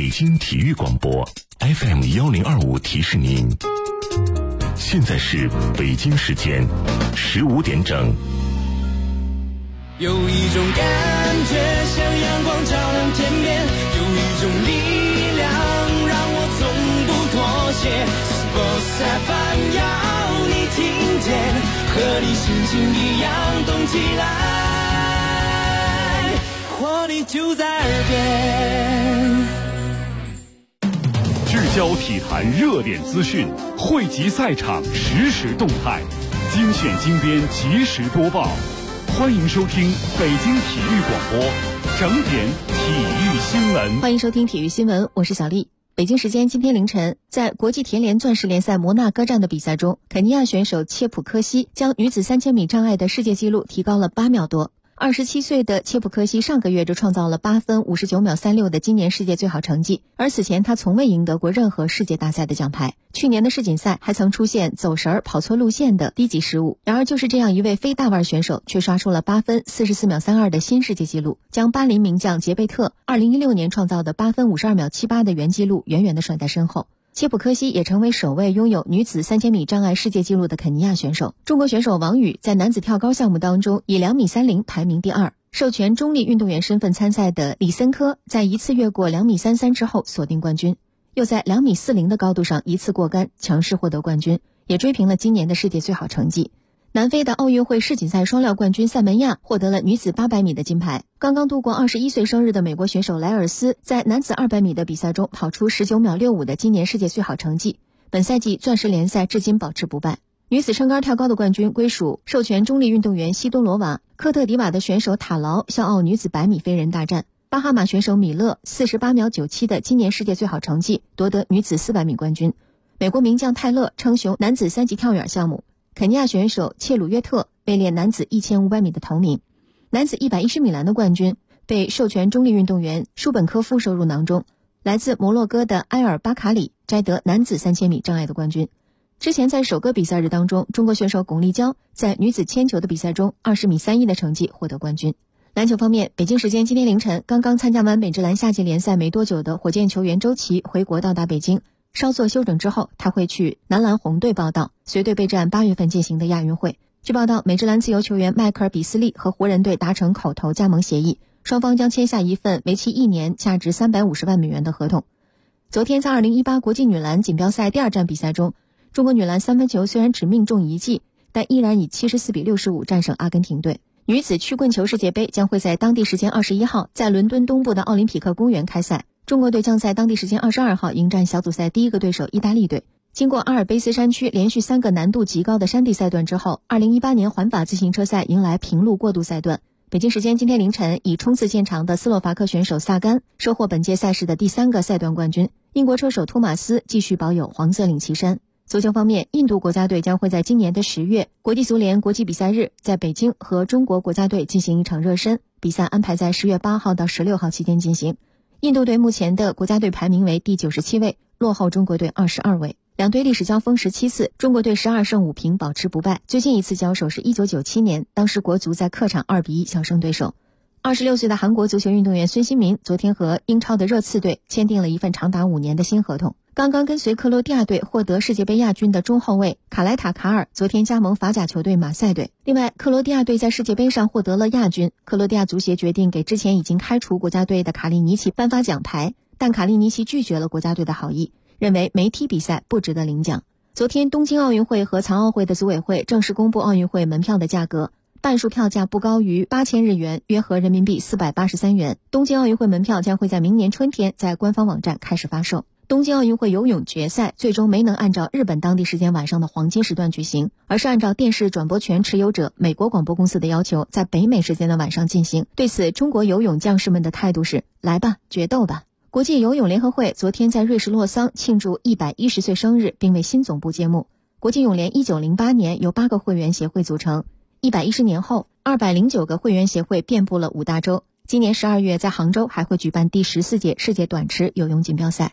北京体育广播 FM1025提示您，现在是北京时间15点整。 有一种感觉像阳光照亮天边，有一种力量让我从不妥协。Sports FM 要你听见，和你心情一样动起来，活力就在耳边。 聚焦体坛热点资讯，汇集赛场实时动态，精选精编及时播报。欢迎收听北京体育广播整点体育新闻。 欢迎收听体育新闻，我是小丽。北京时间今天凌晨，在国际田联钻石联赛摩纳哥站的比赛中，肯尼亚选手切普科西将女子3000米障碍的世界纪录提高了8秒多。27岁的切普科西上个月就创造了8分59秒36的今年世界最好成绩，而此前他从未赢得过任何世界大赛的奖牌。去年的世锦赛还曾出现走神跑错路线的低级失误，然而就是这样一位非大腕选手却刷出了8分44秒32的新世界纪录，将巴林名将杰贝特2016年创造的8分52秒78的原纪录远远地甩在身后。切普科西也成为首位拥有女子3000米障碍世界纪录的肯尼亚选手。中国选手王宇在男子跳高项目当中以2米30排名第2。授权中立运动员身份参赛的李森科在一次越过2米33之后锁定冠军，又在2米40的高度上一次过杆，强势获得冠军，也追平了今年的世界最好成绩。南非的奥运会世锦赛双料冠军塞门亚获得了女子800米的金牌。刚刚度过21岁生日的美国选手莱尔斯在男子200米的比赛中跑出19秒65的今年世界最好成绩，本赛季钻石联赛至今保持不败。女子撑杆跳高的冠军归属授权中立运动员西多罗瓦，科特迪瓦的选手塔劳笑傲女子100米飞人大战，巴哈马选手米勒48秒97的今年世界最好成绩夺得女子400米冠军。美国名将泰勒称雄男子3级跳远项目，肯尼亚选手切鲁约特位列男子1500米的头名。男子110米栏的冠军被授权中立运动员舒本科夫收入囊中，来自摩洛哥的埃尔巴卡里摘得男子3000米障碍的冠军。之前在首个比赛日当中，中国选手巩立姣在女子铅球的比赛中20米31的成绩获得冠军。篮球方面，北京时间今天凌晨，刚刚参加完美职篮夏季联赛没多久的火箭球员周琦回国到达北京，稍作休整之后，他会去男篮红队报到，随队备战8月份进行的亚运会。据报道，美职篮自由球员迈克尔·比斯利和湖人队达成口头加盟协议，双方将签下一份为期1年、价值350万美元的合同。昨天在2018国际女篮锦标赛第2站比赛中，中国女篮三分球虽然只命中1记，但依然以74比65战胜阿根廷队。女子曲棍球世界杯将会在当地时间21号在伦敦东部的奥林匹克公园开赛，中国队将在当地时间22号迎战小组赛第一个对手意大利队。经过阿尔卑斯山区连续3个难度极高的山地赛段之后，2018年环法自行车赛迎来平路过渡赛段。北京时间今天凌晨，以冲刺见长的斯洛伐克选手萨甘收获本届赛事的第3个赛段冠军，英国车手托马斯继续保有黄色领旗衫。足球方面，印度国家队将会在今年的10月国际足联国际比赛日在北京和中国国家队进行一场热身，比赛安排在10月8号到16号期间进行。印度队目前的国家队排名为第97位，落后中国队22位。两队历史交锋17次，中国队12胜5平保持不败，最近一次交手是1997年，当时国足在客场2比1小胜对手。26岁的韩国足球运动员孙兴民昨天和英超的热刺队签订了一份长达5年的新合同。刚刚跟随克罗地亚队获得世界杯亚军的中后卫卡莱塔卡尔昨天加盟法甲球队马赛队。另外，克罗地亚队在世界杯上获得了亚军，克罗地亚足协决定给之前已经开除国家队的卡利尼奇颁发奖牌，但卡利尼奇拒绝了国家队的好意，认为没踢比赛不值得领奖。昨天，东京奥运会和残奥会的组委会正式公布奥运会门票的价格，半数票价不高于8000日元，约合人民币483元。东京奥运会门票将会在明年春天在官方网站开始发售。东京奥运会游泳决赛最终没能按照日本当地时间晚上的黄金时段举行，而是按照电视转播权持有者美国广播公司的要求，在北美时间的晚上进行。对此，中国游泳将士们的态度是：来吧，决斗吧。国际游泳联合会昨天在瑞士洛桑庆祝110岁生日，并为新总部揭幕。国际泳联1908年由8个会员协会组成，110年后209个会员协会遍布了5大洲。今年12月在杭州还会举办第14届世界短池游泳锦标赛。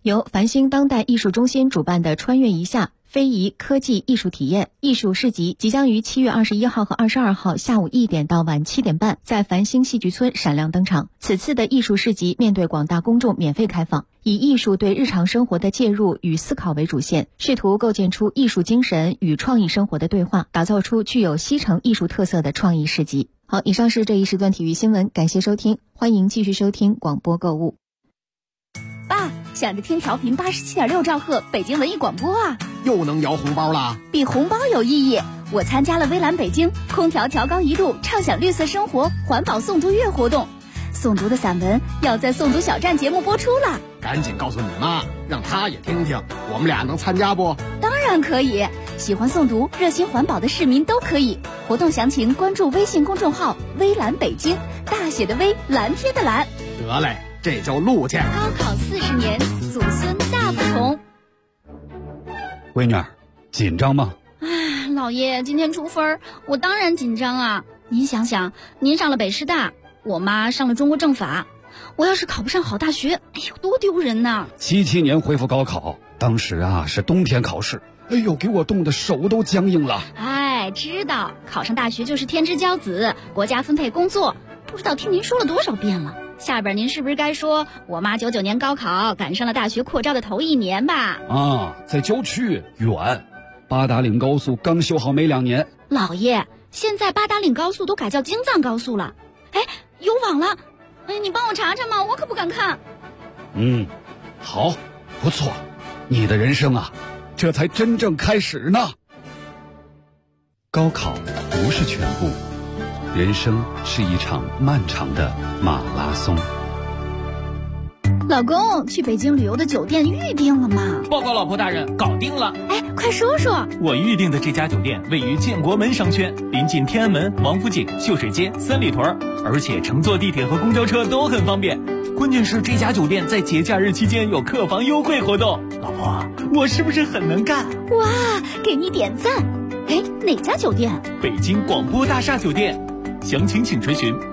由繁星当代艺术中心主办的穿越一下非遗科技艺术体验艺术市集即将于7月21号和22号下午1点到晚7点半在繁星戏剧村闪亮登场。此次的艺术市集面对广大公众免费开放，以艺术对日常生活的介入与思考为主线，试图构建出艺术精神与创意生活的对话，打造出具有西城艺术特色的创意市集。好，以上是这一时段体育新闻，感谢收听，欢迎继续收听广播购物。 爸，想着听调频87.6兆赫北京文艺广播啊， 又能摇红包啦！ 比红包有意义。我参加了微蓝北京空调调高1度畅享绿色生活环保诵读月活动，诵读的散文要在诵读小站节目播出了。 赶紧告诉你妈，让她也听听，我们俩能参加不？ 当然可以，喜欢诵读热心环保的市民都可以。活动详情关注微信公众号微蓝北京，大写的微，蓝天的蓝。 得嘞，这就录去。 高考40年，祖孙大不同。 闺女儿，紧张吗？ 唉，老爷，今天出分，我当然紧张啊。您想想，您上了北师大，我妈上了中国政法，我要是考不上好大学，哎呦，多丢人呐 ！77年恢复高考，当时啊是冬天考试，哎呦，给我冻得手都僵硬了。 哎，知道考上大学就是天之骄子，国家分配工作，不知道听您说了多少遍了。下边您是不是该说我妈99年高考赶上了大学扩招的头1年吧？ 啊，在郊区远，八达岭高速刚修好没2年。 老爷，现在八达岭高速都改叫京藏高速了。哎，有网了，哎，你帮我查查嘛，我可不敢看。 好，不错，你的人生啊，这才真正开始呢。高考不是全部，人生是一场漫长的马拉松。 老公，去北京旅游的酒店预定了吗？ 报告老婆大人，搞定了。 哎，快说说。 我预定的这家酒店位于建国门商圈，临近天安门、王府井、秀水街、三里屯，而且乘坐地铁和公交车都很方便。关键是这家酒店在节假日期间有客房优惠活动。老婆，我是不是很能干？ 哇，给你点赞。哎，哪家酒店？ 北京广播大厦酒店。详情请垂询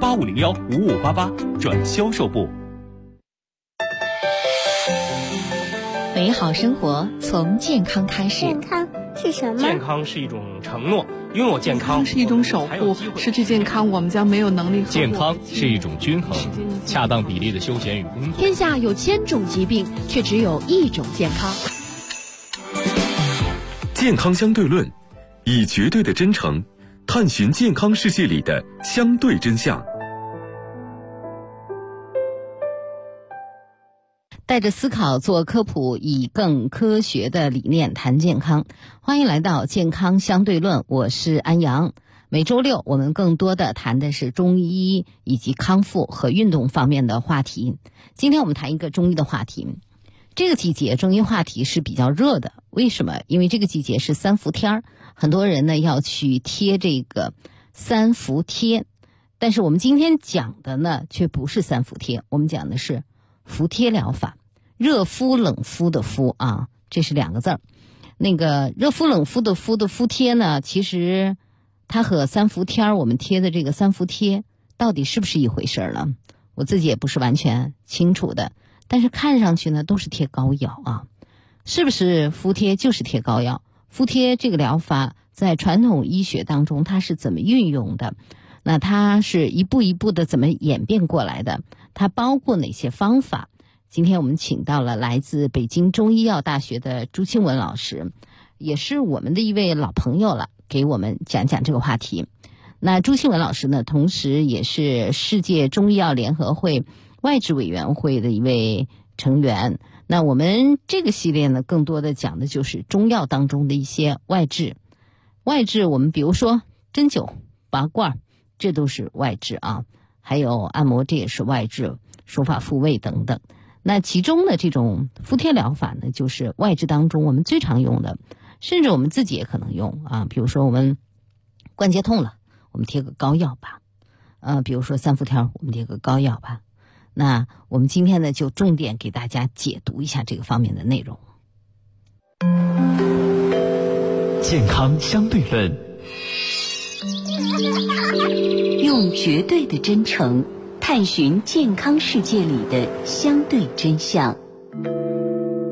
8501-5588转销售部。 美好生活从健康开始。 健康是什么？ 健康是一种承诺，拥有健康是一种守护，失去健康我们将没有能力。 健康是一种均衡、恰当比例的休闲与工作。 天下有1000种疾病，却只有1种健康。 健康相对论，以绝对的真诚探寻健康世界里的相对真相。 带着思考做科普，以更科学的理念谈健康。欢迎来到健康相对论，我是安阳。每周六我们更多的谈的是中医以及康复和运动方面的话题。今天我们谈一个中医的话题。这个季节中医话题是比较热的，为什么？因为这个季节是3伏天，很多人呢要去贴这个3伏贴，但是我们今天讲的呢却不是3伏贴，我们讲的是伏贴疗法。热敷冷敷的敷啊，这是2个字儿。那个热敷冷敷的敷的敷贴呢，其实它和3伏天我们贴的这个3伏贴到底是不是一回事呢？我自己也不是完全清楚的，但是看上去呢都是贴膏药啊。是不是敷贴就是贴膏药？敷贴这个疗法在传统医学当中它是怎么运用的？那它是一步一步的怎么演变过来的？它包括哪些方法？今天我们请到了来自北京中医药大学的朱清文老师，也是我们的一位老朋友了，给我们讲讲这个话题。那朱清文老师呢，同时也是世界中医药联合会外治委员会的一位成员。那我们这个系列呢，更多的讲的就是中药当中的一些外治。外治我们比如说针灸、拔罐，这都是外治啊，还有按摩，这也是外治，手法复位等等。那其中的这种敷贴疗法呢，就是外治当中我们最常用的，甚至我们自己也可能用啊。比如说我们关节痛了，我们贴个膏药吧。比如说3伏天，我们贴个膏药吧。那我们今天呢，就重点给大家解读一下这个方面的内容。 健康相对论， 用绝对的真诚探寻健康世界里的相对真相。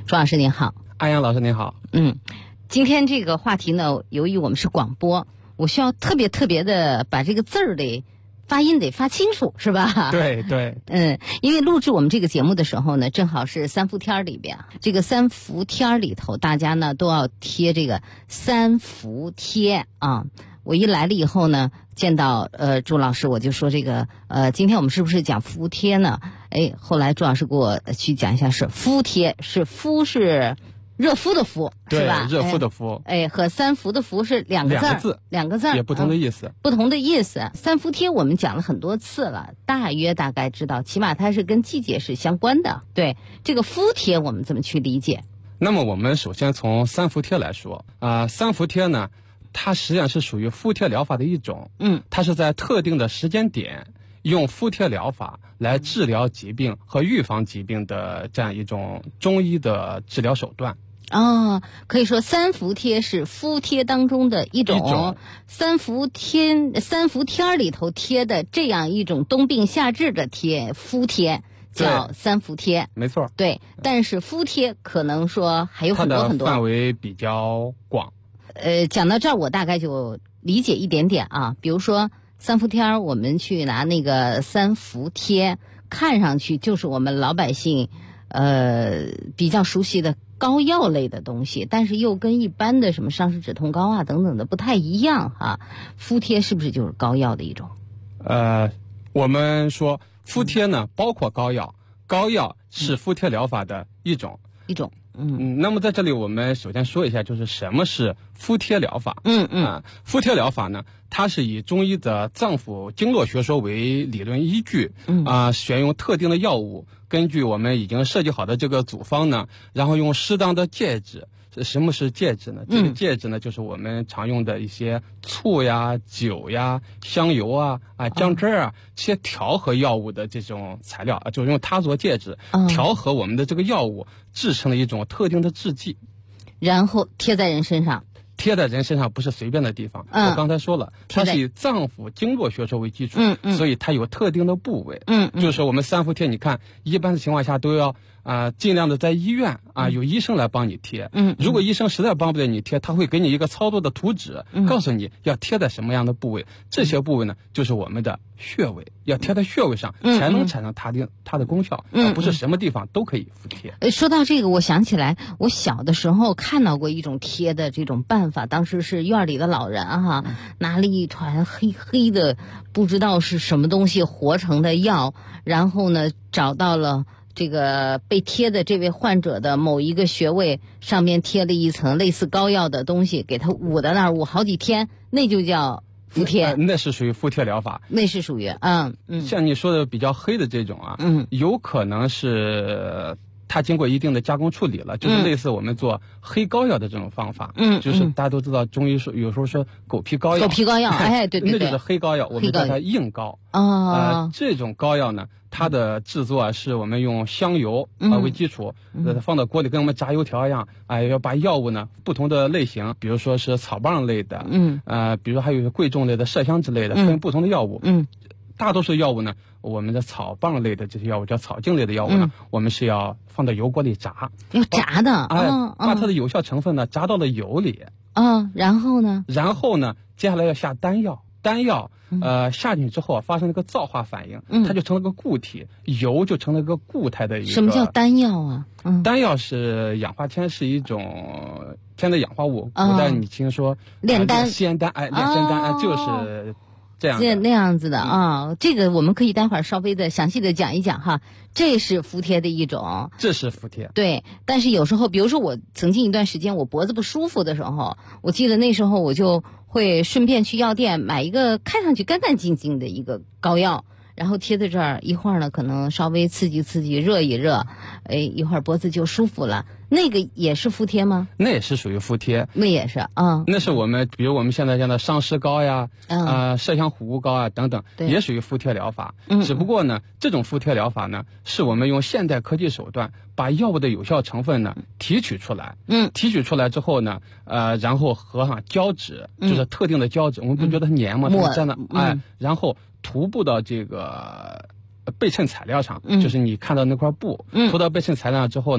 朱老师您好。 安阳老师您好。 今天这个话题呢，由于我们是广播，我需要特别的把这个字儿得发音得发清楚，是吧？ 对对。 因为录制我们这个节目的时候呢，正好是三伏天里边，这个三伏天里头，大家呢都要贴这个三伏贴啊。我一来了以后呢，见到朱老师，我就说这个今天我们是不是讲敷贴呢？后来朱老师给我去讲一下，是敷贴，是敷是热敷的敷，是吧？ 热敷的敷。 和三伏的伏是两个字， 也不同的意思。 不同的意思。三伏贴我们讲了很多次了，大概知道，起码它是跟季节是相关的。对，这个敷贴我们怎么去理解？ 那么我们首先从三伏贴来说三伏贴呢，它实际上是属于敷贴疗法的一种。它是在特定的时间点用敷贴疗法来治疗疾病和预防疾病的这样一种中医的治疗手段。 可以说三伏贴是敷贴当中的一种，三伏天里头贴的这样一种冬病夏治的敷贴叫三伏贴。 没错。对， 但是敷贴可能说还有很多很多， 它的范围比较广。 讲到这儿我大概就理解一点点啊。比如说三伏天我们去拿那个三伏贴，看上去就是我们老百姓比较熟悉的膏药类的东西，但是又跟一般的什么伤湿止痛膏啊等等的不太一样哈。敷贴是不是就是膏药的一种？ 我们说敷贴呢，包括膏药，膏药是敷贴疗法的一种。那么在这里我们首先说一下，就是什么是敷贴疗法。敷贴疗法呢，它是以中医的脏腑经络学说为理论依据，选用特定的药物，根据我们已经设计好的这个组方呢，然后用适当的介质。什么是介质呢？这个介质呢，就是我们常用的一些醋呀、酒呀、香油啊、姜汁啊，这些调和药物的这种材料，就是用它做介质，调和我们的这个药物，制成了一种特定的制剂， 然后贴在人身上。 贴在人身上不是随便的地方。我刚才说了，它是以脏腑经络学说为基础，所以它有特定的部位。就是说我们三伏贴，你看一般的情况下都要尽量的在医院有医生来帮你贴。如果医生实在帮不了你贴，他会给你一个操作的图纸，告诉你要贴在什么样的部位。这些部位呢，就是我们的穴位，要贴在穴位上才能产生它的功效，而不是什么地方都可以敷贴。 说到这个，我想起来，我小的时候看到过一种贴的这种办法，当时是院里的老人拿了一团黑黑的不知道是什么东西和成的药，然后呢找到了这个被贴的这位患者的某一个穴位，上面贴了一层类似膏药的东西，给他捂在那儿捂好几天，那就叫敷贴。 那是属于敷贴疗法。 那是属于像你说的比较黑的这种有可能是它经过一定的加工处理了，就是类似我们做黑膏药的这种方法。就是大家都知道中医说有时候说狗皮膏药，对，那就是黑膏药，我们叫它硬膏。这种膏药呢，它的制作是我们用香油为基础，放到锅里跟我们炸油条一样，要把药物呢不同的类型，比如说是草棒类的，比如说还有贵重类的麝香之类的，分不同的药物。大多数药物呢，我们的草棒类的这些药物叫草茎类的药物呢，我们是要放到油锅里炸， 要炸的， 把它的有效成分呢炸到了油里。 然后呢， 接下来要下丹药，下进去之后发生了个皂化反应，它就成了个固体，油就成了个固态的一个。 什么叫丹药啊？ 丹药是氧化铅，是一种铅的氧化物。古代你听说炼丹、 仙丹，炼仙丹就是这样的那样子的这个我们可以待会儿稍微的详细的讲一讲哈。这是敷贴的一种， 这是敷贴。 对，但是有时候，比如说我曾经一段时间我脖子不舒服的时候，我记得那时候我就会顺便去药店买一个看上去干干净净的一个膏药，然后贴在这儿，一会儿呢可能稍微刺激刺激，热一热，一会儿脖子就舒服了。那个也是敷贴吗？ 那也是属于敷贴。 那也是那是我们比如我们现在讲的伤湿膏呀，麝香虎骨膏啊等等，也属于敷贴疗法。只不过呢，这种敷贴疗法呢，是我们用现代科技手段把药物的有效成分呢提取出来。提取出来之后呢，然后和上胶纸，就是特定的胶纸，我们不觉得粘吗？它在那然后涂布到这个背衬材料上，就是你看到那块布，涂到背衬材料上之后呢，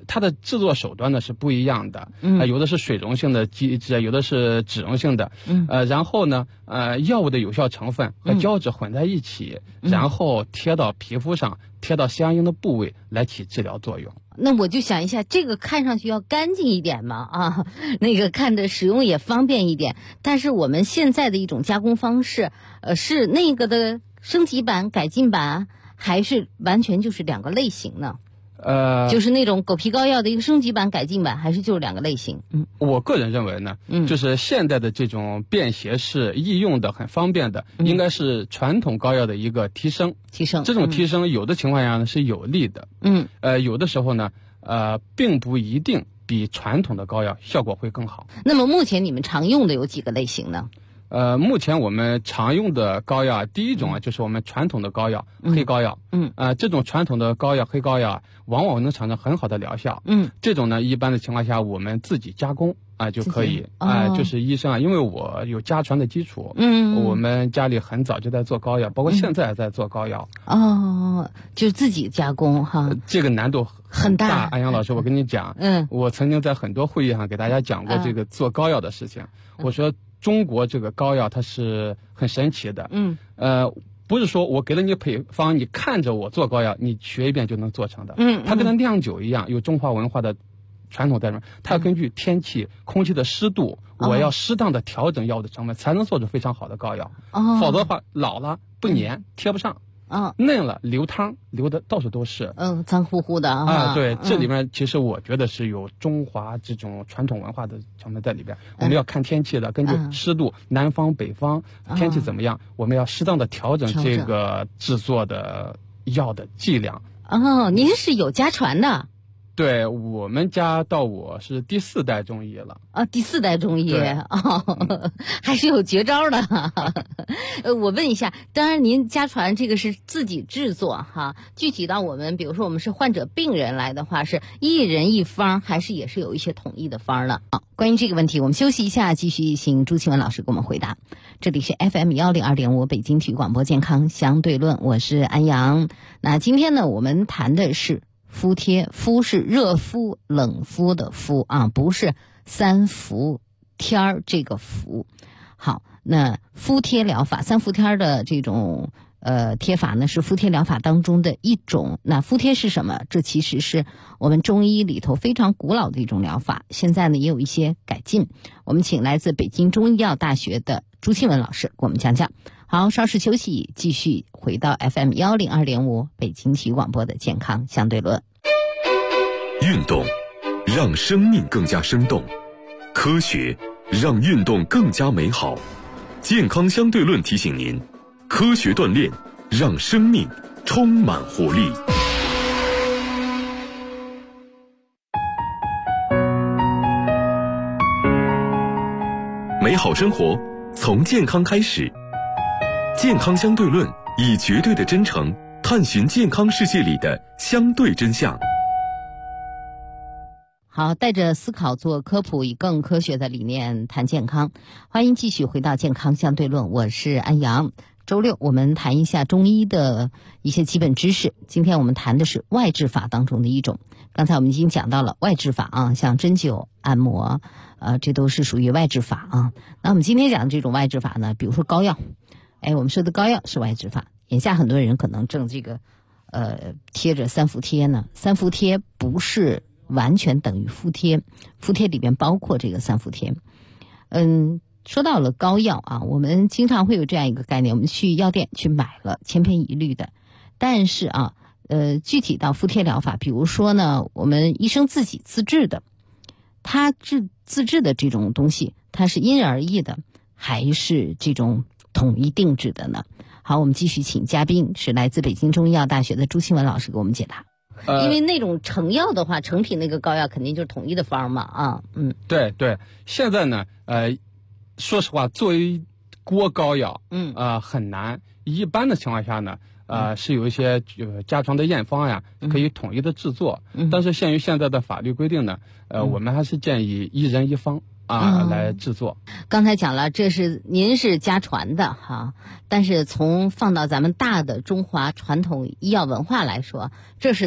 它的制作手段呢是不一样的，有的是水溶性的基质，有的是脂溶性的，然后呢，药物的有效成分和胶质混在一起，然后贴到皮肤上，贴到相应的部位来起治疗作用。 那我就想一下，这个看上去要干净一点嘛，啊，那个看着使用也方便一点。但是我们现在的一种加工方式，是那个的升级版、改进版，还是完全就是两个类型呢？就是那种狗皮膏药的一个升级版、改进版，还是就是两个类型？ 我个人认为呢，就是现在的这种便携式、易用的、很方便的，应该是传统膏药的一个提升。这种提升有的情况下呢是有利的，有的时候呢，并不一定比传统的膏药效果会更好。 那么目前你们常用的有几个类型呢？ 目前我们常用的膏药，第一种就是我们传统的膏药，黑膏药。这种传统的膏药，黑膏药往往能产生很好的疗效。这种呢，一般的情况下我们自己加工就可以。就是医生因为我有家传的基础，我们家里很早就在做膏药，包括现在还在做膏药。 就自己加工哈。 这个难度很大。 安阳老师，我跟你讲，我曾经在很多会议上给大家讲过这个做膏药的事情。我说中国这个膏药它是很神奇的，不是说我给了你配方，你看着我做膏药，你学一遍就能做成的。它跟它酿酒一样，有中华文化的传统在里面，它要根据天气、空气的湿度，我要适当的调整药物的成分，才能做出非常好的膏药。否则的话，老了不粘，贴不上。嫩了流汤流的到处都是， 脏乎乎的对，这里面其实我觉得是有中华这种传统文化的成分在里边。我们要看天气的，根据湿度，南方北方天气怎么样，我们要适当的调整这个制作的药的剂量。 您是有家传的？ 对，我们家到我是第4代中医了。 第4代中医还是有绝招的。我问一下，当然您家传这个是自己制作哈，具体到我们比如说我们是患者病人来的话，是一人一方，还是也是有一些统一的方呢？关于这个问题我们休息一下，继续请朱庆文老师给我们回答。这里是 FM 102.5北京体育广播健康相对论，我是安阳。那今天呢我们谈的是敷贴，敷是热敷冷敷的敷不是三伏天儿这个敷。好，那敷贴疗法，三伏天儿的这种贴法呢是敷贴疗法当中的一种。那敷贴是什么？这其实是我们中医里头非常古老的一种疗法，现在呢也有一些改进。我们请来自北京中医药大学的朱庆文老师给我们讲讲。好，稍事休息，继续回到 FM 102.5北京体育广播的健康相对论。 运动让生命更加生动，科学让运动更加美好。健康相对论提醒您，科学锻炼让生命充满活力。美好生活从健康开始。健康相对论以绝对的真诚探寻健康世界里的相对真相。 好，带着思考做科普，以更科学的理念谈健康。欢迎继续回到健康相对论，我是安阳。周六我们谈一下中医的一些基本知识。今天我们谈的是外治法当中的一种。刚才我们已经讲到了外治法像针灸、按摩，这都是属于外治法那我们今天讲的这种外治法呢，比如说膏药。我们说的膏药是外治法。眼下很多人可能正这个贴着三伏贴呢。三伏贴不是完全等于敷贴，敷贴里边包括这个三伏贴。说到了膏药我们经常会有这样一个概念，我们去药店去买了千篇一律的。但是具体到敷贴疗法，比如说呢，我们医生自己自制的，他自制的这种东西，它是因人而异的，还是这种统一定制的呢？好，我们继续请嘉宾是来自北京中医药大学的朱庆文老师给我们解答。因为那种成药的话，成品那个膏药肯定就是统一的方嘛对，现在呢说实话，作为锅膏药很难。一般的情况下呢是有一些家传的验方呀可以统一的制作，但是限于现在的法律规定呢我们还是建议一人一方来制作。 刚才讲了，这是您是家传的但是从放到咱们大的中华传统医药文化来说，这是咱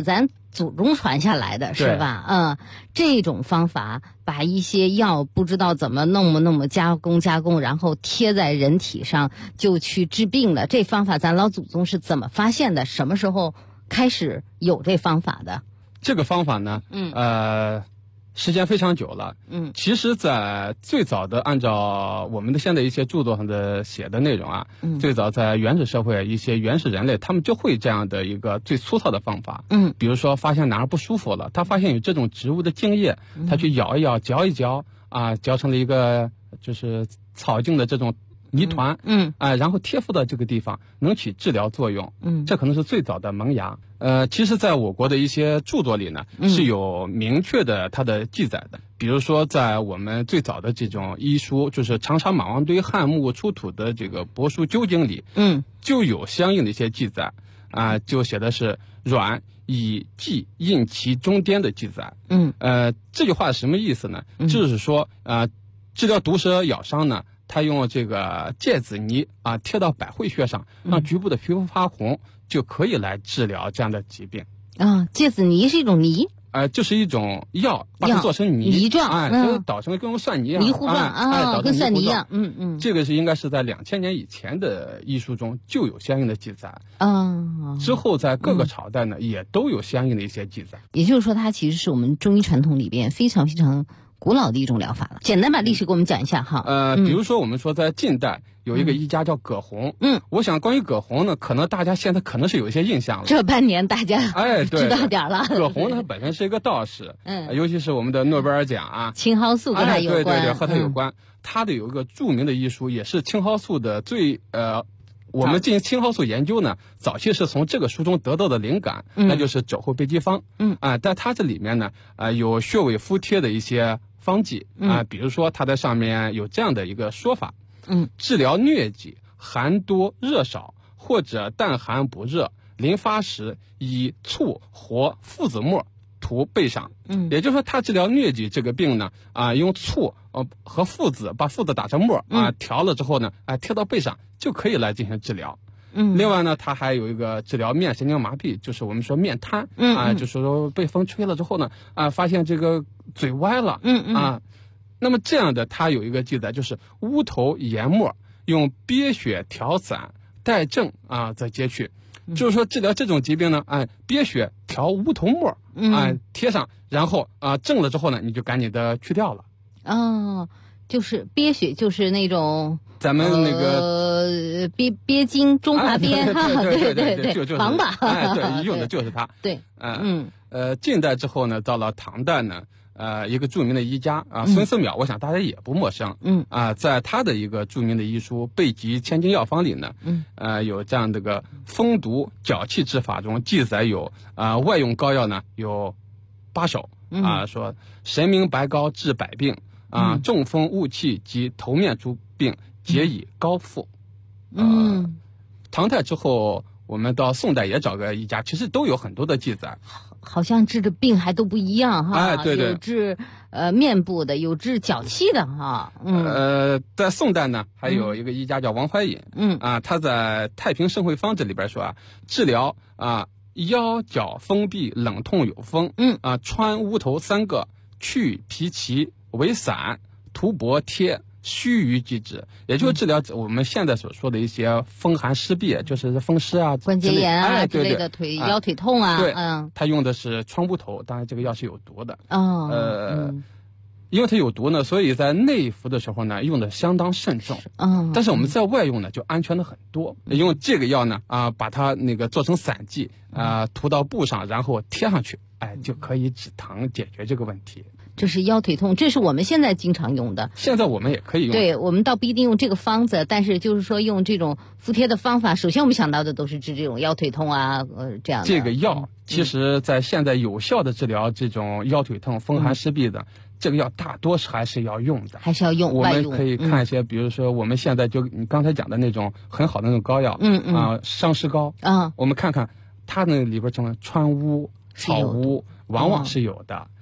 祖宗传下来的是吧？这种方法把一些药不知道怎么弄么加工，然后贴在人体上就去治病了。这方法咱老祖宗是怎么发现的？什么时候开始有这方法的？ 这个方法呢，时间非常久了。其实在最早的按照我们的现在一些著作上的写的内容啊，最早在原始社会一些原始人类他们就会这样的一个最粗糙的方法。比如说发现哪儿不舒服了，他发现有这种植物的茎叶，他去咬一咬嚼一嚼啊，嚼成了一个就是草茎的这种泥团，然后贴附到这个地方，能起治疗作用。这可能是最早的萌芽。其实在我国的一些著作里呢，是有明确的它的记载的。比如说在我们最早的这种医书，就是长沙马王堆汉墓出土的这个帛书究经里，就有相应的一些记载啊，就写的是阮以记印其中颠的记载。这句话是什么意思呢？就是说治疗毒蛇咬伤呢，他用这个芥子泥啊贴到百会穴上，让局部的皮肤发红，就可以来治疗这样的疾病。 芥子泥是一种泥？ 就是一种药，把它做成泥状， 就捣成跟蒜泥一样， 泥糊状，跟蒜泥一样。 这个是应该是在2000年以前的医书中就有相应的记载。之后在各个朝代呢，也都有相应的一些记载。 也就是说，它其实是我们中医传统里边非常非常古老的一种疗法了。简单把历史给我们讲一下哈。 比如说我们说在近代有一个医家叫葛洪。我想关于葛洪呢，可能大家现在可能是有一些印象了。 这半年大家知道点了。 葛洪呢，他本身是一个道士，尤其是我们的诺贝尔奖啊， 青蒿素跟他有关。 对，和他有关。他的有一个著名的医书，也是青蒿素的我们进行青蒿素研究呢，早期是从这个书中得到的灵感，那就是肘后备急方。但它这里面呢，有穴位敷贴的一些方剂啊，比如说它在上面有这样的一个说法，治疗疟疾，寒多热少，或者淡寒不热，临发时以醋和附子末涂背上。也就是说，他治疗疟疾这个病呢，用醋和附子把附子打成末调了之后呢，贴到背上就可以来进行治疗。另外呢，它还有一个治疗面神经麻痹，就是我们说面瘫就是说被风吹了之后呢，发现这个嘴歪了那么这样的它有一个记载，就是乌头研末，用鳖血调散带正再接去。就是说治疗这种疾病呢，鳖血调乌头末贴上，然后正了之后呢，你就赶紧的去掉了。 就是鳖血，就是那种咱们那个鳖精，中华鳖对，就是王八， 对，用的就是它。 对， 近代之后呢，到了唐代呢，一个著名的医家孙思邈，我想大家也不陌生。在他的一个著名的医书《备急千金药方》里呢，有这样的个风毒脚气治法中记载有外用膏药呢有8首说神明白膏治百病中风误气及头面诸病皆以膏附。唐代之后，我们到宋代也找个医家，其实都有很多的记载。 好像治的病还都不一样哈。 对， 有治面部的，有治脚气的哈。 在宋代呢，还有一个医家叫王怀隐。他在《太平盛会方志》里边说治疗腰脚风痹冷痛有风。穿乌头3个，去皮脐为散，涂帛贴，须臾即止。也就是治疗我们现在所说的一些风寒湿痹，就是风湿关节炎之类的对腰腿痛对，他用的是川乌头，当然这个药是有毒的。因为它有毒呢，所以在内服的时候呢，用的相当慎重。但是我们在外用呢，就安全的很多。用这个药呢，把它那个做成散剂，涂到布上，然后贴上去，就可以止疼，解决这个问题。 这是腰腿痛，这是我们现在经常用的。 现在我们也可以用。 对，我们倒不一定用这个方子，但是就是说用这种敷贴的方法，首先我们想到的都是治这种腰腿痛这样的。 这个药其实在现在有效的治疗这种腰腿痛、风寒湿痹的。这个药大多还是要用的， 还是要用。 我们可以看一些，比如说我们现在就你刚才讲的那种很好的那种膏药，伤湿膏我们看看它那里边什么川乌、草乌，往往是有的。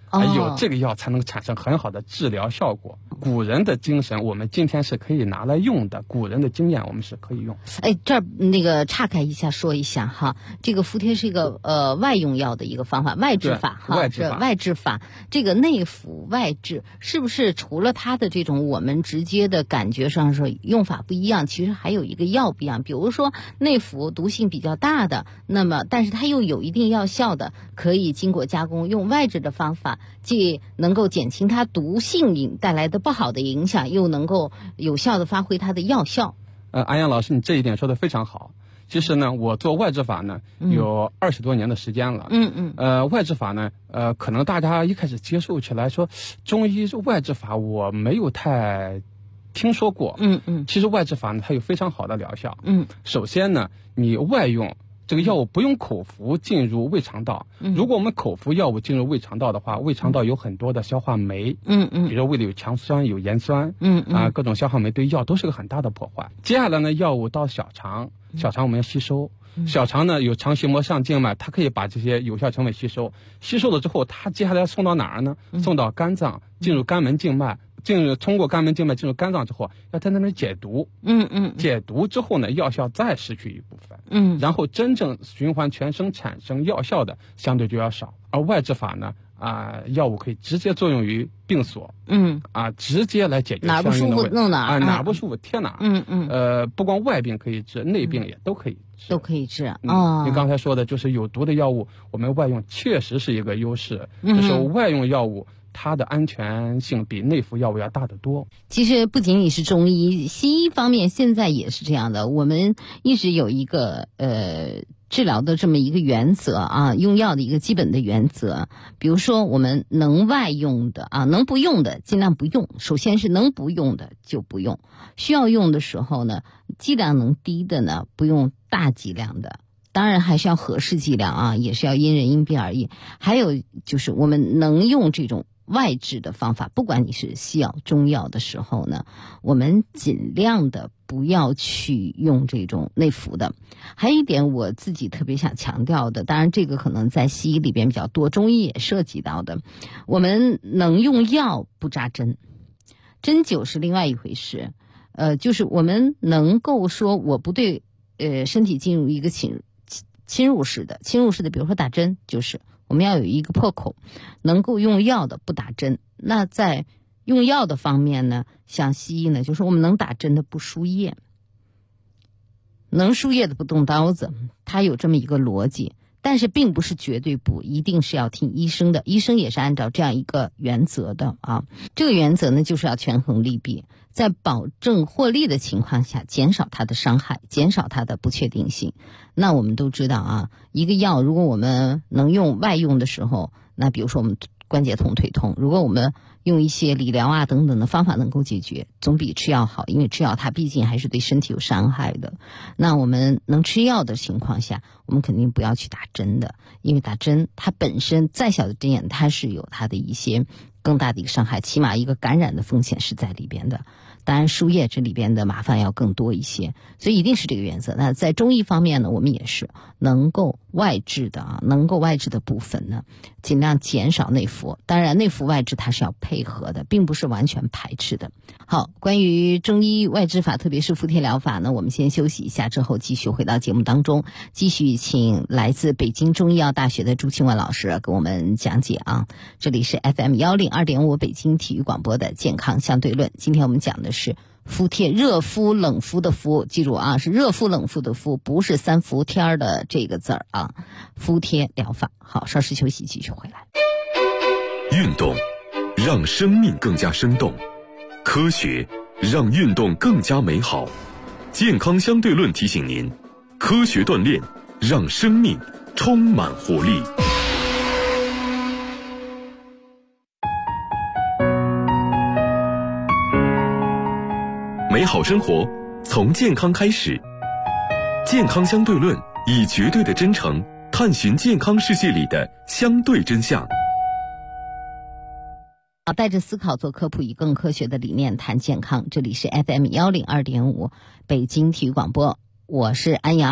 有这个药才能产生很好的治疗效果。古人的精神我们今天是可以拿来用的，古人的经验我们是可以用。 这儿岔开一下说一下哈，这个敷贴是一个外用药的一个方法，外治法哈，外治法。这个内服外治是不是除了它的这种我们直接的感觉上说用法不一样，其实还有一个药不一样？比如说内服毒性比较大的，那么但是它又有一定药效的，可以经过加工，用外治的方法，既能够减轻它毒性带来的不好的影响，又能够有效的发挥它的药效。 安阳老师，你这一点说的非常好。其实呢，我做外治法呢有20多年的时间了。外治法呢，可能大家一开始接受起来说中医外治法我没有太听说过。其实外治法呢，它有非常好的疗效。首先呢，你外用这个药物不用口服进入胃肠道。如果我们口服药物进入胃肠道的话，胃肠道有很多的消化酶。比如胃里有强酸有盐酸。各种消化酶对药都是个很大的破坏。接下来呢，药物到小肠，小肠我们要吸收。小肠呢有肠系膜上静脉，它可以把这些有效成分吸收。吸收了之后，它接下来送到哪儿呢？送到肝脏，进入肝门静脉。通过肝门静脉进入肝脏之后，要在那边解毒。解毒之后呢，药效再失去一部分。然后真正循环全身产生药效的相对就要少。而外治法呢，药物可以直接作用于病所。直接来解决哪不舒服弄哪儿， 哪不舒服贴哪儿。不光外病可以治，内病也都可以治。 都可以治。 你刚才说的就是有毒的药物，我们外用确实是一个优势。就是外用药物它的安全性比内服药物要大得多。 其实不仅仅是中医，西医方面现在也是这样的。我们一直有一个治疗的这么一个原则啊，用药的一个基本的原则。比如说我们能外用的能不用的尽量不用。首先是能不用的就不用，需要用的时候呢，剂量能低的呢不用大剂量的。当然还是要合适剂量也是要因人因病而异。还有就是我们能用这种外治的方法，不管你是西药中药的时候呢，我们尽量的不要去用这种内服的。还有一点我自己特别想强调的，当然这个可能在西医里边比较多，中医也涉及到的，我们能用药不扎针，针灸是另外一回事。就是我们能够说我不对身体进入一个侵入式的，比如说打针，就是我们要有一个破口，能够用药的不打针。那在用药的方面呢，像西医呢，就是我们能打针的不输液，能输液的不动刀子，它有这么一个逻辑。但是并不是绝对不，一定是要听医生的，医生也是按照这样一个原则的这个原则呢，就是要权衡利弊，在保证获利的情况下，减少它的伤害，减少它的不确定性。那我们都知道一个药如果我们能用外用的时候，那比如说我们关节痛腿痛，如果我们用一些理疗等等的方法能够解决，总比吃药好，因为吃药它毕竟还是对身体有伤害的。那我们能吃药的情况下，我们肯定不要去打针的，因为打针它本身再小的针眼，它是有它的一些更大的一个伤害，起码一个感染的风险是在里边的。当然输液这里边的麻烦要更多一些，所以一定是这个原则。那在中医方面呢，我们也是能够外治的部分呢，尽量减少内服。当然内服外治它是要配合的，并不是完全排斥的。好，关于中医外治法，特别是敷贴疗法呢，我们先休息一下，之后继续回到节目当中，继续请来自北京中医药大学的朱清万老师给我们讲解这里是 FM102.5 北京体育广播的健康相对论。今天我们讲的是敷贴，热敷冷敷的敷，记住是热敷冷敷的敷，不是三伏天的这个字儿敷贴疗法。好，稍事休息，继续回来。 运动让生命更加生动，科学让运动更加美好。健康相对论提醒您，科学锻炼让生命充满活力。美好生活从健康开始，健康相对论以绝对的真诚探寻健康世界里的相对真相。 带着思考做科普，以更科学的理念谈健康。这里是 FM102.5 北京体育广播，我是安阳。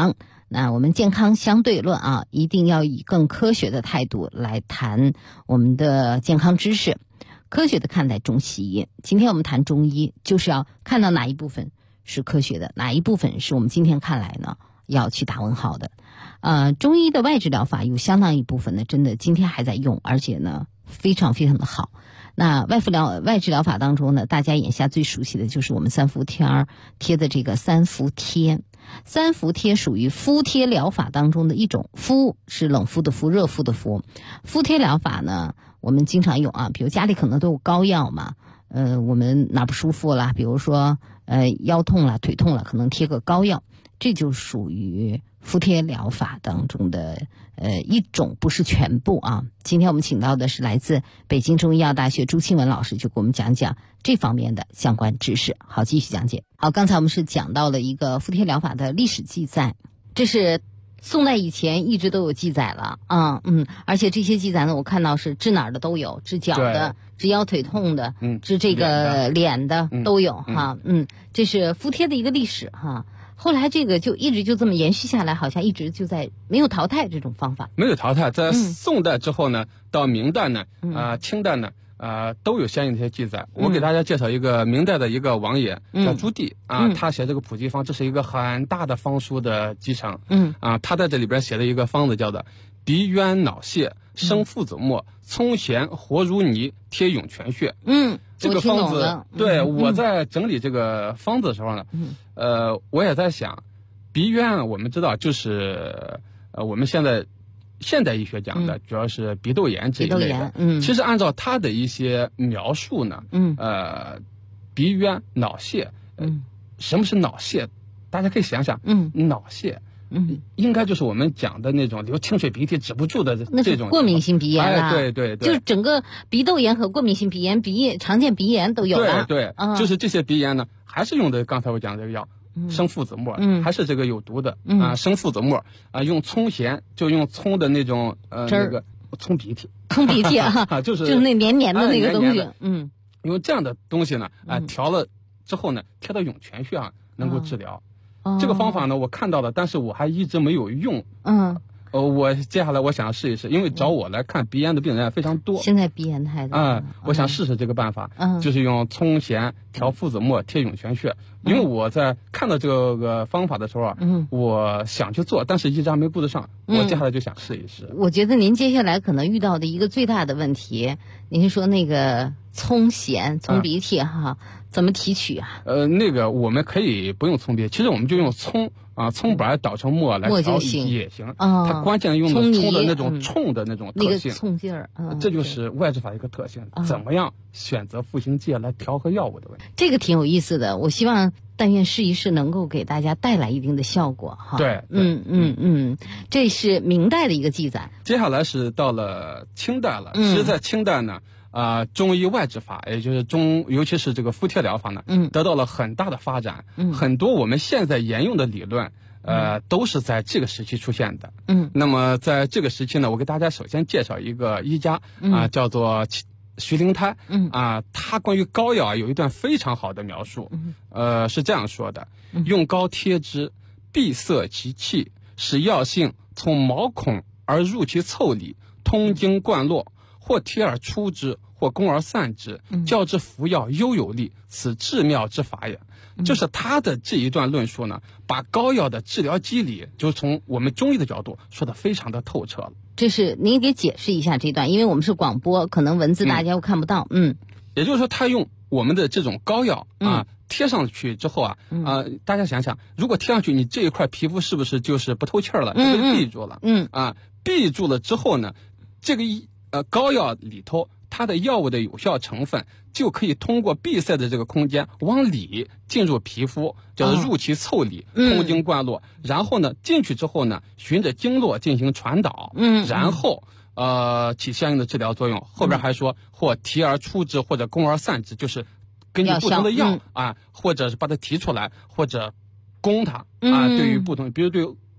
那我们健康相对论啊，一定要以更科学的态度来谈我们的健康知识，科学的看待中西医。今天我们谈中医，就是要看到哪一部分是科学的，哪一部分是我们今天看来呢要去打问号的。中医的外治疗法有相当一部分呢，真的今天还在用，而且呢非常非常的好。那外治疗法当中呢，大家眼下最熟悉的就是我们三伏天贴的这个三伏贴。三伏贴属于敷贴疗法当中的一种，敷是冷敷的敷，热敷的敷。敷贴疗法呢，我们经常用啊，比如家里可能都有膏药嘛，我们哪不舒服啦，比如说腰痛啦、腿痛啦，可能贴个膏药，这就属于敷贴疗法当中的一种，不是全部啊。今天我们请到的是来自北京中医药大学朱庆文老师，就给我们讲讲这方面的相关知识。好，继续讲解。好，刚才我们是讲到了一个敷贴疗法的历史记载，这是宋代以前一直都有记载了而且这些记载呢，我看到是治哪儿的都有，治脚的、治腰腿痛的、治这个脸的都有哈。这是敷贴的一个历史哈。后来这个就一直就这么延续下来，好像一直就在没有淘汰这种方法。 没有淘汰，在宋代之后呢，到明代呢，清代呢，都有相应的一些记载。我给大家介绍一个明代的一个王爷叫朱棣他写这个普济方，这是一个很大的方书的集成。他在这里边写了一个方子，叫做鼻渊脑泻生附子末，葱咸活如泥，贴涌泉穴。这个方子，对，我在整理这个方子的时候呢，我也在想，鼻渊我们知道就是我们现代医学讲的主要是鼻窦炎这一类的。其实按照他的一些描述呢，鼻渊脑泻，什么是脑泻？大家可以想想，脑泻。应该就是我们讲的那种流清水鼻涕止不住的这种过敏性鼻炎啊。 对， 就是整个鼻窦炎和过敏性鼻炎、常见鼻炎都有了。 对，就是这些鼻炎呢，还是用的刚才我讲的这个药，生附子末，还是这个有毒的生附子末用葱咸，就用葱的那种那个葱鼻涕就是那黏黏的那个东西。 用这样的东西呢调了之后呢，贴到涌泉穴上能够治疗。这个方法呢，我看到了，但是我还一直没有用。我接下来我想试一试，因为找我来看鼻炎的病人也非常多。 现在鼻炎太多。 我想试试这个办法，就是用葱咸调附子末贴涌泉穴。因为我在看到这个方法的时候我想去做，但是一直还没顾得上。我接下来就想试一试。 我觉得您接下来可能遇到的一个最大的问题，您说那个葱咸、葱鼻涕怎么提取啊？ 那个我们可以不用葱鼻，其实我们就用葱葱白捣成末来调也行。它关键用的葱的那种冲的那种特性， 葱劲儿。 这就是外治法一个特性。怎么样选择赋形剂来调和药物的问题？ 这个挺有意思的，我希望但愿试一试能够给大家带来一定的效果哈。 对， 这是明代的一个记载。 接下来是到了清代了。其实在清代呢，中医外治法，也就是尤其是这个敷贴疗法呢，得到了很大的发展。很多我们现在沿用的理论，都是在这个时期出现的。那么在这个时期呢，我给大家首先介绍一个医家叫做徐灵胎。他关于膏药有一段非常好的描述。是这样说的：用膏贴之，闭塞其气，使药性从毛孔而入其腠理，通经贯络，或贴而出之，或攻而散之，较之服药悠有力，此治妙之法也。就是他的这一段论述呢，把膏药的治疗机理，就从我们中医的角度说得非常的透彻了。 这是您给解释一下这段，因为我们是广播，可能文字大家又看不到。 也就是说，他用我们的这种膏药贴上去之后大家想想，如果贴上去，你这一块皮肤是不是就是不透气了，就被闭住了？闭住了之后呢，这个膏药里头它的药物的有效成分就可以通过闭塞的这个空间往里进入皮肤，叫做入其腠理，通经贯络。然后呢，进去之后呢，循着经络进行传导，然后起相应的治疗作用。后边还说或提而出之，或者攻而散之，就是根据不同的药或者是把它提出来，或者攻它对于不同，比如对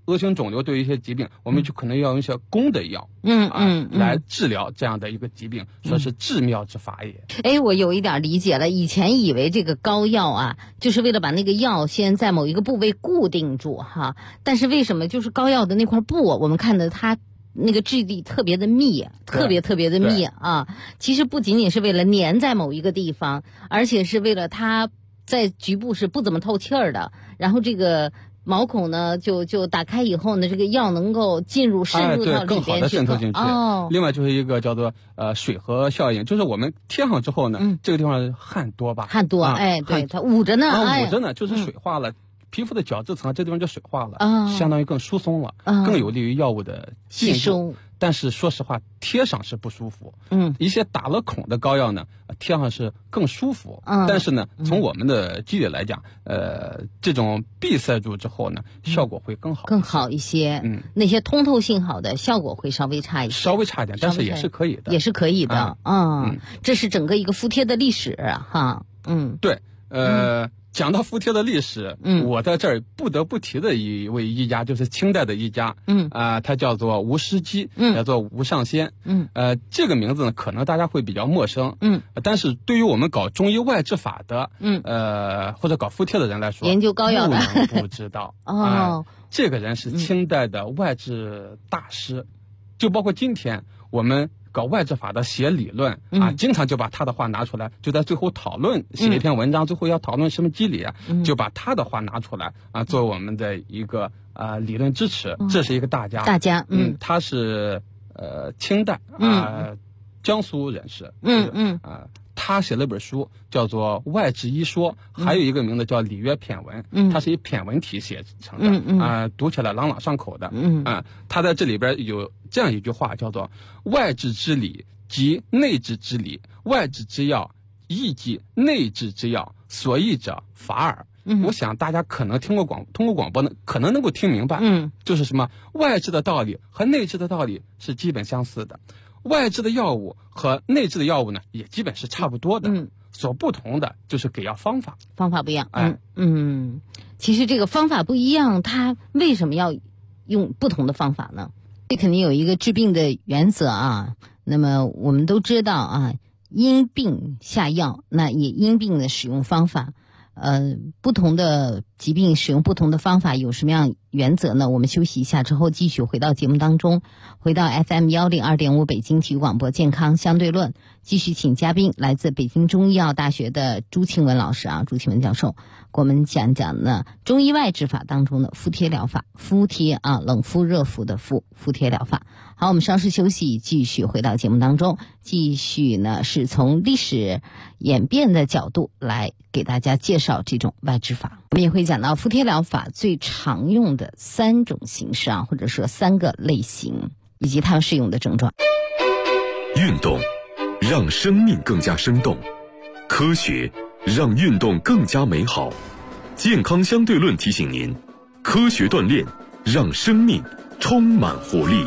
恶性肿瘤，对于一些疾病，我们就可能要用一些公的药，来治疗这样的一个疾病，说是治妙之法也。 哎，我有一点理解了，以前以为这个膏药啊，就是为了把那个药先在某一个部位固定住哈，但是为什么就是膏药的那块布，我们看的它那个质地特别的密，特别的密啊，其实不仅仅是为了粘在某一个地方，而且是为了它在局部是不怎么透气儿的，然后这个毛孔呢就打开以后呢，这个药能够渗入到里边去， 更好的渗透进去。另外就是一个叫做水合效应，就是我们贴上之后呢，这个地方汗多吧？ 汗多，对，它捂着呢， 捂着呢，就是水化了。皮肤的角质层这地方就水化了，相当于更疏松了，更有利于药物的吸收。但是说实话，贴上是不舒服。一些打了孔的膏药呢，贴上是更舒服。但是呢，从我们的机理来讲，这种闭塞住之后呢，效果会更好一些。那些通透性好的效果会稍微差一些， 稍微差一点，但是也是可以的， 也是可以的。这是整个一个敷贴的历史哈。 对，讲到敷贴的历史，我在这儿不得不提的一位医家，就是清代的医家，他叫做吴师基，叫做吴尚先，这个名字呢，可能大家会比较陌生，但是对于我们搞中医外治法的，或者搞敷贴的人来说， 研究膏药的不能不知道这个人是清代的外治大师，就包括今天我们搞外治法的写理论经常就把他的话拿出来，就在最后讨论写一篇文章，最后要讨论什么机理就把他的话拿出来作为我们的一个理论支持。这是一个大家，他是清代江苏人士，他写了本书叫做《外治医说》，还有一个名字叫《里约骈文》，它是以骈文体写成的，读起来朗朗上口的。他在这里边有这样一句话，叫做“外治之理即内治之理，外治之要亦即内治之要，所益者法耳”。我想大家可能通过广播呢，可能能够听明白，就是什么外治的道理和内治的道理是基本相似的。外治的药物和内治的药物呢，也基本是差不多的，所不同的就是给药方法不一样。其实这个方法不一样，它为什么要用不同的方法呢？这肯定有一个治病的原则啊。那么我们都知道因病下药，那也因病的使用方法。不同的疾病使用不同的方法有什么样原则呢？我们休息一下之后继续回到节目当中，回到 FM102.5 北京体育广播健康相对论，继续请嘉宾来自北京中医药大学的朱庆文老师朱庆文教授给我们讲讲呢中医外治法当中的敷贴疗法，敷贴冷敷热敷的敷贴疗法。好，我们稍事休息，继续回到节目当中，继续呢是从历史演变的角度来给大家介绍这种外治法。我们也会讲到敷贴疗法最常用的3种形式或者说3个类型以及它们适用的症状。 运动让生命更加生动，科学让运动更加美好。健康相对论提醒您，科学锻炼让生命充满活力。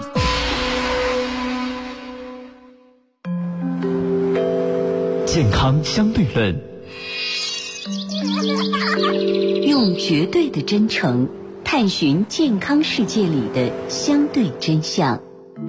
健康相对论，用绝对的真诚探寻健康世界里的相对真相。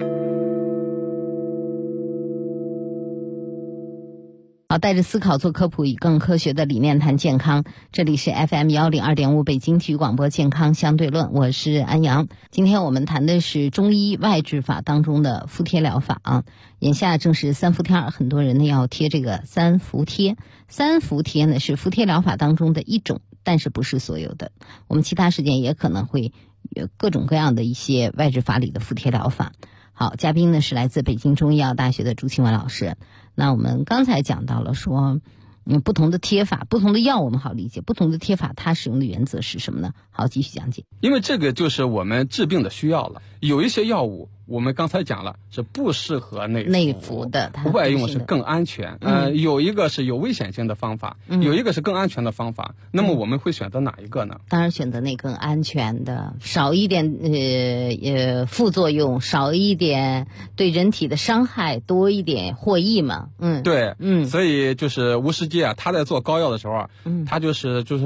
好，带着思考做科普，以更科学的理念谈健康。这里是 FM102.5 北京体育广播健康相对论，我是安阳。今天我们谈的是中医外治法当中的敷贴疗法眼下正是3伏天，很多人呢要贴这个3伏贴。3伏贴呢是敷贴疗法当中的一种，但是不是所有的。我们其他时间也可能会有各种各样的一些外治法里的敷贴疗法。好，嘉宾呢是来自北京中医药大学的朱庆文老师。那我们刚才讲到了说，不同的贴法，不同的药我们好理解，不同的贴法它使用的原则是什么呢？好，继续讲解。 因为这个就是我们治病的需要了。有一些药物我们刚才讲了是不适合内服的， 外用是更安全。有一个是有危险性的方法，有一个是更安全的方法。那么我们会选择哪一个呢？ 当然选择那更安全的，少一点副作用，少一点对人体的伤害，多一点获益嘛。对， 所以就是吴师基他在做膏药的时候他就是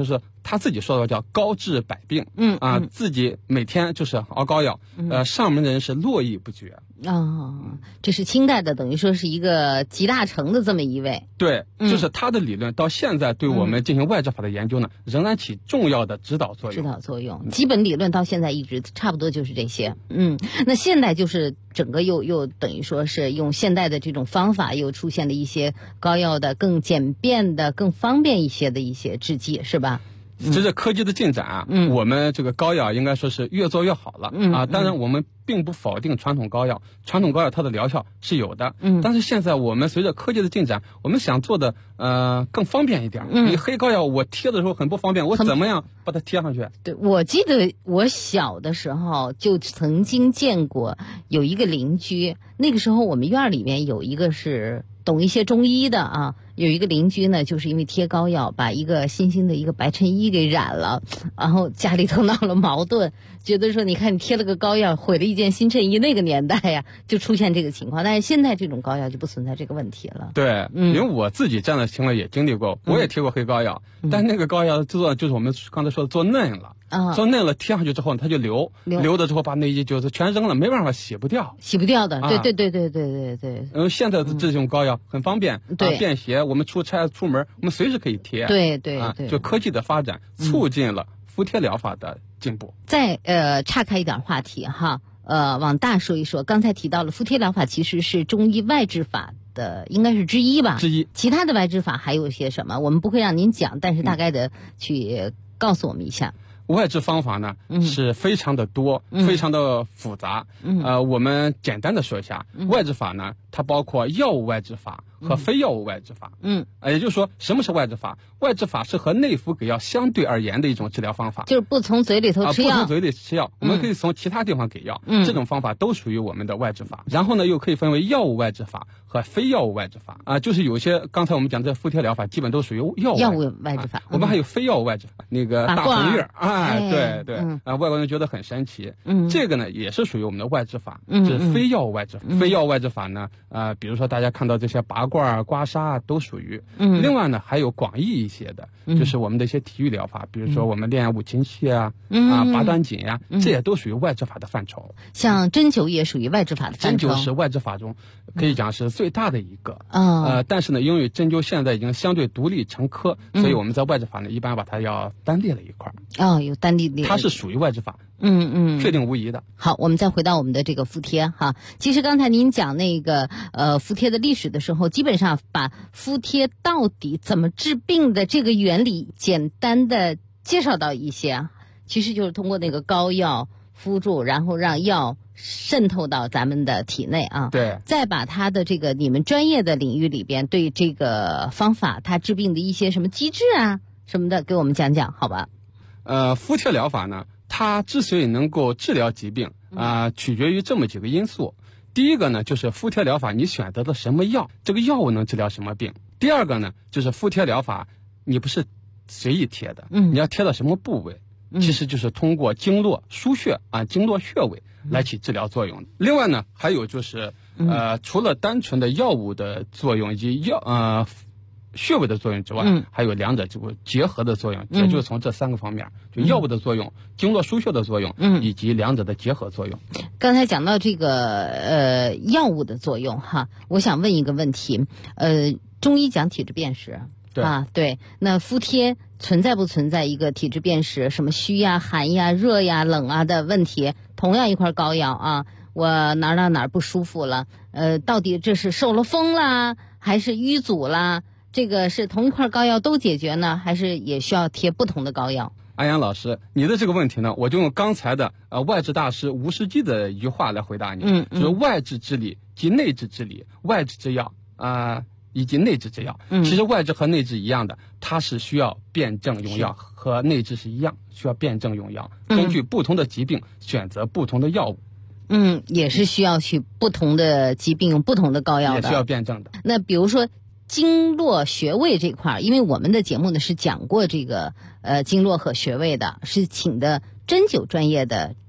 他自己说的叫高治百病，自己每天就是熬膏药，上门的人是络绎不绝。 这是清代的，等于说是一个集大成的这么一位。 对，就是他的理论到现在对我们进行外治法的研究呢，仍然起重要的指导作用。 基本理论到现在一直差不多就是这些。那现代就是整个又等于说是用现代的这种方法，又出现了一些膏药的更简便的、更方便一些的一些制剂，是吧？ 随着科技的进展我们这个膏药应该说是越做越好了当然我们并不否定传统膏药，传统膏药它的疗效是有的，但是现在我们随着科技的进展，我们想做的更方便一点。你黑膏药我贴的时候很不方便，我怎么样把它贴上去？ 对，我记得我小的时候就曾经见过有一个邻居，那个时候我们院里面有一个是懂一些中医的有一个邻居呢，就是因为贴膏药把一个新兴的一个白衬衣给染了，然后家里头闹了矛盾，觉得说你看你贴了个膏药毁了一件新衬衣，那个年代呀就出现这个情况，但是现在这种膏药就不存在这个问题了。 对，因为我自己这样的情况也经历过，我也贴过黑膏药，但那个膏药做就是我们刚才说的做嫩了。做嫩了贴上去之后它就流的之后把内衣就是全扔了，没办法洗不掉的。对。 现在的这种膏药很方便，便携，我们出差出门我们随时可以贴。 对。 就科技的发展促进了敷贴疗法的进步。 再岔开一点话题往大说一说，刚才提到了敷贴疗法其实是中医外治法的应该是之一吧？其他的外治法还有些什么？我们不会让您讲，但是大概的去告诉我们一下。 外治方法呢是非常的多，非常的复杂。我们简单的说一下，外治法呢，它包括药物外治法和非药物外治法。也就是说，什么是外治法？外治法是和内服给药相对而言的一种治疗方法， 就是不从嘴里头吃药， 不从嘴里吃药，我们可以从其他地方给药。这种方法都属于我们的外治法。然后呢，又可以分为药物外治法和非药物外治法就是有些刚才我们讲的敷贴疗法基本都属于药物外治法。我们还有非药物外治法，那个大红叶对，外国人觉得很神奇。这个呢也是属于我们的外治法，是非药物外治法。非药物外治法呢，比如说大家看到这些拔罐、刮痧都属于。另外呢，还有广义一些的，就是我们的一些体育疗法，比如说我们练五禽戏拔端锦这也都属于外治法的范畴。 像针灸也属于外治法的范畴。 针灸是外治法中可以讲是最大的一个。但是呢，因为针灸现在已经相对独立成科，所以我们在外治法呢一般把它要单列了一块。 有单列， 它是属于外治法。确定无疑的。 好，我们再回到我们的这个敷贴其实刚才您讲那个敷贴的历史的时候，基本上把敷贴到底怎么治病的这个原理简单的介绍到一些其实就是通过那个膏药敷住，然后让药渗透到咱们的体内对， 再把它的这个你们专业的领域里边对这个方法它治病的一些什么机制什么的给我们讲讲好吧。 敷贴疗法呢，它之所以能够治疗疾病取决于这么几个因素。第一个呢，就是敷贴疗法你选择的什么药，这个药物能治疗什么病。第二个呢，就是敷贴疗法你不是随意贴的，你要贴到什么部位，其实就是通过经络输血经络穴位来起治疗作用。另外呢，还有就是除了单纯的药物的作用以及穴位的作用之外，还有两者就结合的作用，也就是从这三个方面，就药物的作用、经络输血的作用，以及两者的结合作用。 刚才讲到这个药物的作用我想问一个问题，中医讲体质辨识，对，那敷贴存在不存在一个体质辨识，什么虚寒热冷的问题？同样一块膏药我哪不舒服了，到底这是受了风啦，还是淤阻啦？这个是同一块膏药都解决呢，还是也需要贴不同的膏药？ 安阳老师，你的这个问题呢，我就用刚才的外治大师吴世基的一句话来回答你，就是外治之理及内治之理，外治之药以及内治之药。其实外治和内治一样的，它是需要辩证用药，和内治是一样，需要辩证用药，根据不同的疾病选择不同的药物。 也是需要去不同的疾病用不同的膏药的， 也需要辩证的。 那比如说经络穴位这块，因为我们的节目呢是讲过这个经络和穴位的，是请的针灸专业的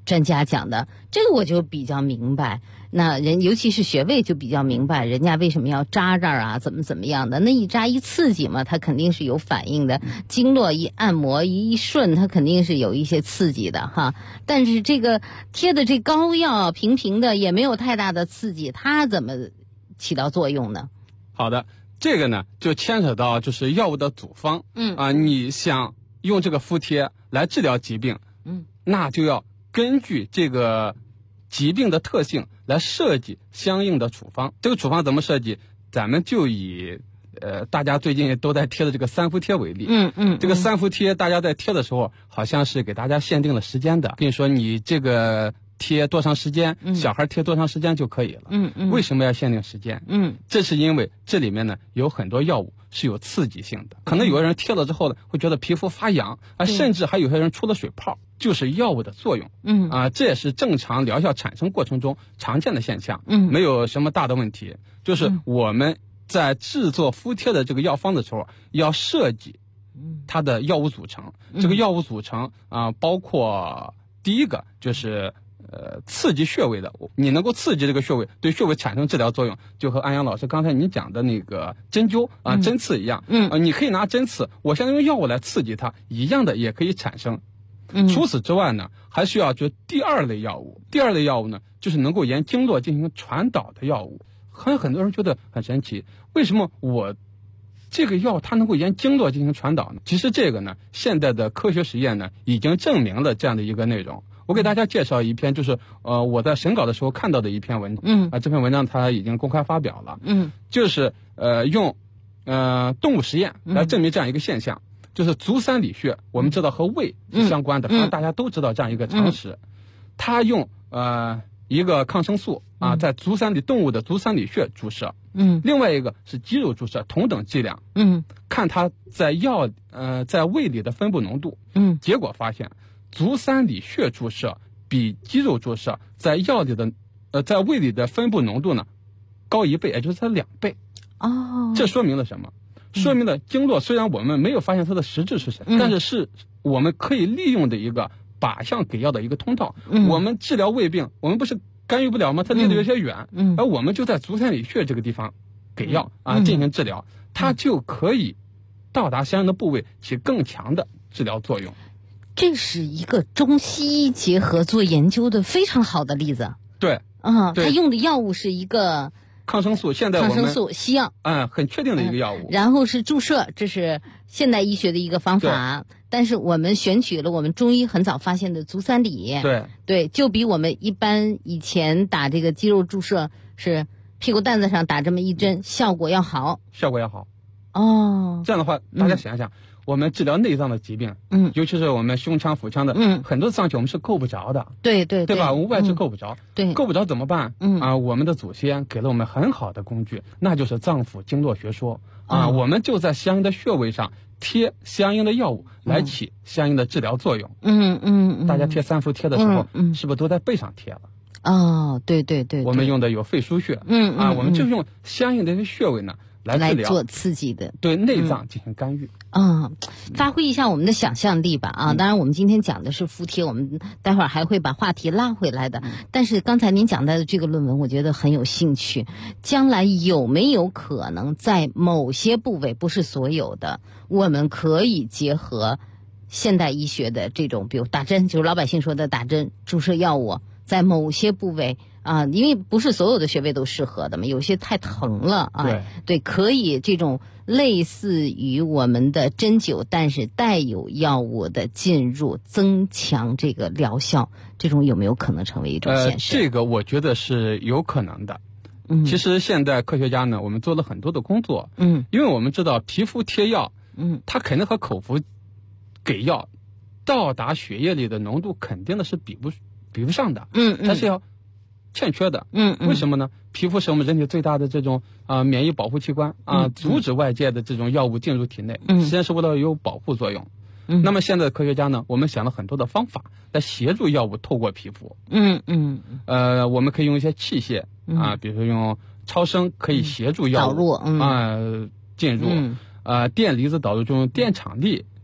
专家讲的，这个我就比较明白。那人尤其是穴位就比较明白，人家为什么要扎这儿啊，怎么样的？那一扎一刺激嘛，它肯定是有反应的。经络一按摩一顺，它肯定是有一些刺激的哈。但是这个贴的这膏药平平的，也没有太大的刺激，它怎么起到作用呢？ 好的，这个呢就牵扯到就是药物的组方。你想用这个敷贴来治疗疾病，那就要根据这个疾病的特性来设计相应的处方。这个处方怎么设计？咱们就以大家最近都在贴的这个三伏贴为例。这个三伏贴大家在贴的时候，好像是给大家限定了时间的，跟你说你这个贴多长时间，小孩贴多长时间就可以了。为什么要限定时间？这是因为这里面呢有很多药物是有刺激性的，可能有的人贴了之后呢会觉得皮肤发痒甚至还有些人出了水泡，就是药物的作用。这也是正常疗效产生过程中常见的现象。没有什么大的问题。就是我们在制作敷贴的这个药方的时候，要设计它的药物组成。这个药物组成包括第一个就是刺激穴位的，你能够刺激这个穴位，对穴位产生治疗作用，就和安阳老师刚才你讲的那个针灸针刺一样。你可以拿针刺，我现在用药物来刺激它，一样的也可以产生。除此之外呢，还需要就第二类药物。第二类药物呢，就是能够沿经络进行传导的药物。很多人觉得很神奇，为什么我这个药它能够沿经络进行传导呢？其实这个呢，现在的科学实验呢已经证明了这样的一个内容。我给大家介绍一篇，就是我在审稿的时候看到的一篇文章。这篇文章它已经公开发表了。就是用动物实验来证明这样一个现象，就是足三里穴，我们知道和胃是相关的，可能大家都知道这样一个常识。它用一个抗生素在动物的足三里穴注射。另外一个是肌肉注射，同等剂量。看它在在胃里的分布浓度。结果发现足三里穴注射比肌肉注射在在胃里的分布浓度呢高1倍，也就是它2倍。这说明了什么？说明了经络虽然我们没有发现它的实质是什么，但是我们可以利用的一个靶向给药的一个通道。我们治疗胃病，我们不是干预不了吗？它离得有些远，而我们就在足三里穴这个地方给药进行治疗，它就可以到达相应的部位，起更强的治疗作用。 这是一个中西医结合做研究的非常好的例子。 对， 它用的药物是一个抗生素，现在我们抗生素西药， 很确定的一个药物。 然后是注射，这是现代医学的一个方法。但是我们选取了我们中医很早发现的足三里。对，就比我们一般以前打这个肌肉注射是屁股蛋子上打这么一针，效果要好。这样的话，大家想想。我们治疗内脏的疾病，尤其是我们胸腔、腹腔的，很多脏器我们是够不着的， 对吧？我们外治够不着，够不着怎么办？我们的祖先给了我们很好的工具，那就是脏腑经络学说我们就在相应的穴位上贴相应的药物，来起相应的治疗作用。大家贴三伏贴的时候，是不是都在背上贴了？对，我们用的有肺腧穴，我们就用相应的一些穴位呢。来做刺激的， 对内脏进行干预。 发挥一下我们的想象力吧当然我们今天讲的是敷贴，我们待会儿还会把话题拉回来的。但是刚才您讲到的这个论文，我觉得很有兴趣。将来有没有可能在某些部位，不是所有的，我们可以结合现代医学的这种，比如打针，就是老百姓说的打针、注射药物，在某些部位。因为不是所有的穴位都适合的嘛，有些太疼了对，可以这种类似于我们的针灸，但是带有药物的进入，增强这个疗效，这种有没有可能成为一种现实？ 这个我觉得是有可能的。其实现在科学家呢，我们做了很多的工作。因为我们知道皮肤贴药，它肯定和口服给药到达血液里的浓度肯定的是比不上的。它是要欠缺的。为什么呢？皮肤是我们人体最大的这种免疫保护器官阻止外界的这种药物进入体内，实际上是为了有保护作用。那么现在的科学家呢，我们想了很多的方法来协助药物透过皮肤。我们可以用一些器械比如说用超声可以协助药物进入。电离子导入，就用电场力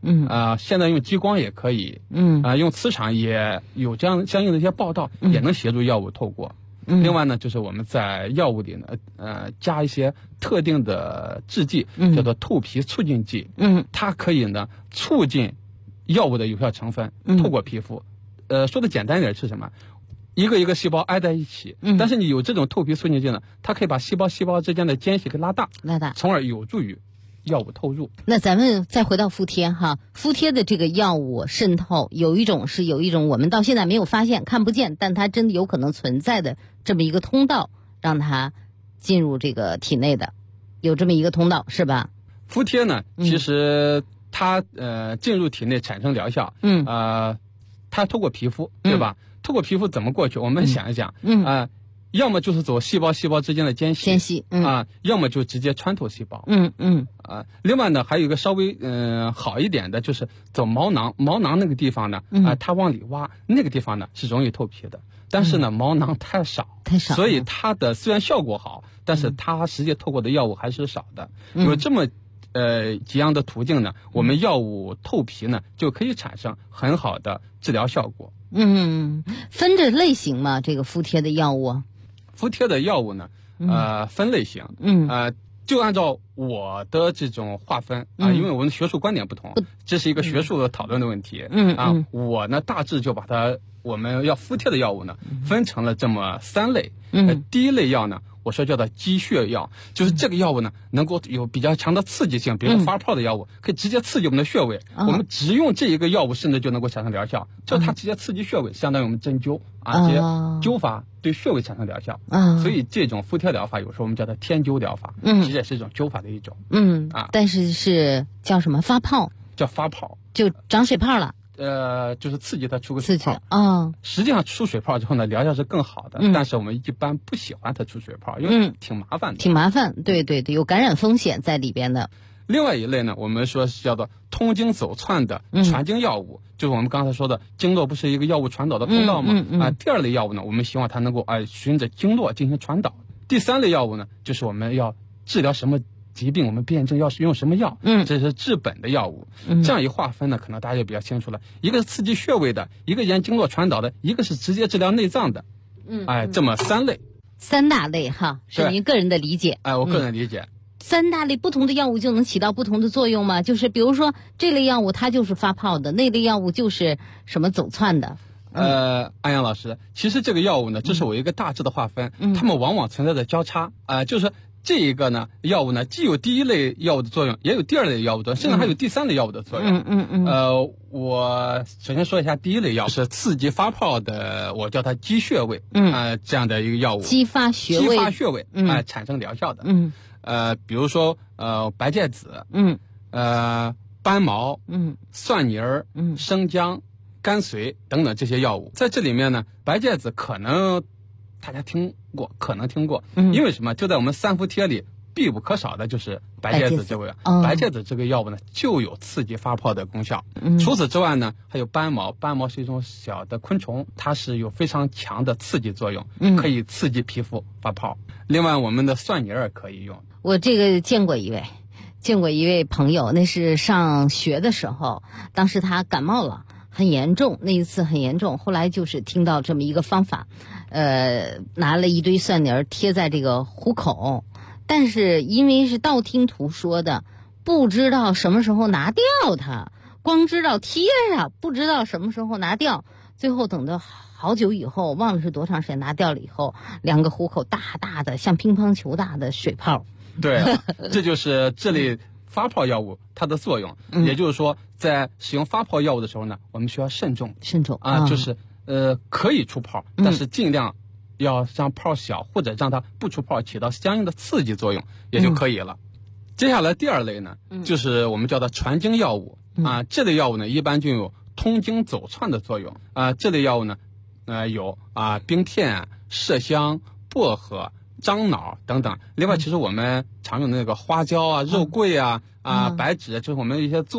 现在用激光也可以，用磁场也有这样相应的一些报道，也能协助药物透过。另外呢，就是我们在药物里呢，加一些特定的制剂，叫做透皮促进剂，它可以呢促进药物的有效成分透过皮肤。说的简单一点是什么？一个细胞挨在一起，但是你有这种透皮促进剂呢，它可以把细胞之间的间隙给拉大，从而有助于药物透入。 那咱们再回到敷贴哈，敷贴的这个药物渗透，有一种我们到现在没有发现、看不见，但它真的有可能存在的这么一个通道，让它进入这个体内的，有这么一个通道是吧？ 敷贴呢，其实它进入体内产生疗效，它透过皮肤，对吧？透过皮肤怎么过去？我们想一想，要么就是走细胞之间的间隙，要么就直接穿透细胞，另外呢，还有一个稍微好一点的，就是走毛囊那个地方呢，它往里挖，那个地方呢是容易透皮的，但是呢毛囊太少，所以它的虽然效果好，但是它实际透过的药物还是少的。有这么几样的途径呢，我们药物透皮呢就可以产生很好的治疗效果。 分着类型吗？这个敷贴的药物？ 敷贴的药物呢，分类型，就按照我的这种划分因为我们学术观点不同，这是一个学术的讨论的问题，我呢大致就把我们要敷贴的药物呢分成了这么3类。第一类药呢，我说叫做激血药，就是这个药物呢能够有比较强的刺激性，比如发泡的药物可以直接刺激我们的穴位，我们只用这一个药物甚至就能够产生疗效，就它直接刺激穴位，相当于我们针灸直接灸法对穴位产生疗效，所以这种敷贴疗法有时候我们叫它天灸疗法，其实也是一种灸法的一种， 但是叫什么发泡？ 叫发泡， 就长水泡了。 就是刺激它出个水泡实际上出水泡之后呢，疗效是更好的，但是我们一般不喜欢它出水泡，因为挺麻烦的， 对，有感染风险在里边的。 另外一类呢，我们说是叫做通经走窜的传经药物，就是我们刚才说的经络不是一个药物传导的通道吗？第二类药物呢，我们希望它能够循着经络进行传导。第3类药物呢，就是我们要治疗什么疾病，我们辩证要使用什么药，这是治本的药物。这样一划分呢，可能大家就比较清楚了。一个是刺激穴位的，一个沿经络传导的，一个是直接治疗内脏的。这么3类 ，3大类哈，是您个人的理解。 我个人理解。 3大类不同的药物就能起到不同的作用吗？就是比如说这类药物它就是发泡的，那类药物就是什么走窜的。 安阳老师，其实这个药物呢，这是我一个大致的划分，它们往往存在着交叉，就是这一个呢药物呢，既有第一类药物的作用，也有第2类药物的，甚至还有第3类药物的作用。我首先说一下第一类药，是刺激发泡的，我叫它激穴位，这样的一个药物， 激发穴位， 产生疗效的。比如说白芥子，斑毛，蒜泥儿，生姜、甘遂等等这些药物，在这里面呢，白芥子可能大家听过，因为什么？就在我们3伏贴里必不可少的就是白芥子这个药。白芥子这个药物呢，就有刺激发泡的功效。除此之外呢，还有斑毛，斑毛是一种小的昆虫，它是有非常强的刺激作用，可以刺激皮肤发泡。另外，我们的蒜泥儿可以用。 我这个见过一位朋友，那是上学的时候，当时他感冒了。很严重，那一次很严重。后来就是听到这么一个方法，拿了一堆蒜泥贴在这个虎口，但是因为是道听途说的，不知道什么时候拿掉它，光知道贴上，不知道什么时候拿掉。最后等到好久以后，忘了是多长时间，拿掉了以后，2个虎口大大的像乒乓球大的水泡。 对，这就是这类发泡药物它的作用，也就是说，在使用发泡药物的时候呢，我们需要慎重就是可以出泡，但是尽量要让泡小，或者让它不出泡，起到相应的刺激作用也就可以了。接下来第2类呢，就是我们叫做传经药物这类药物呢，一般就有通经走窜的作用这类药物呢，有冰片、麝香、薄荷、樟脑等等。另外，其实我们常用的那个花椒肉桂白芷，就是我们一些做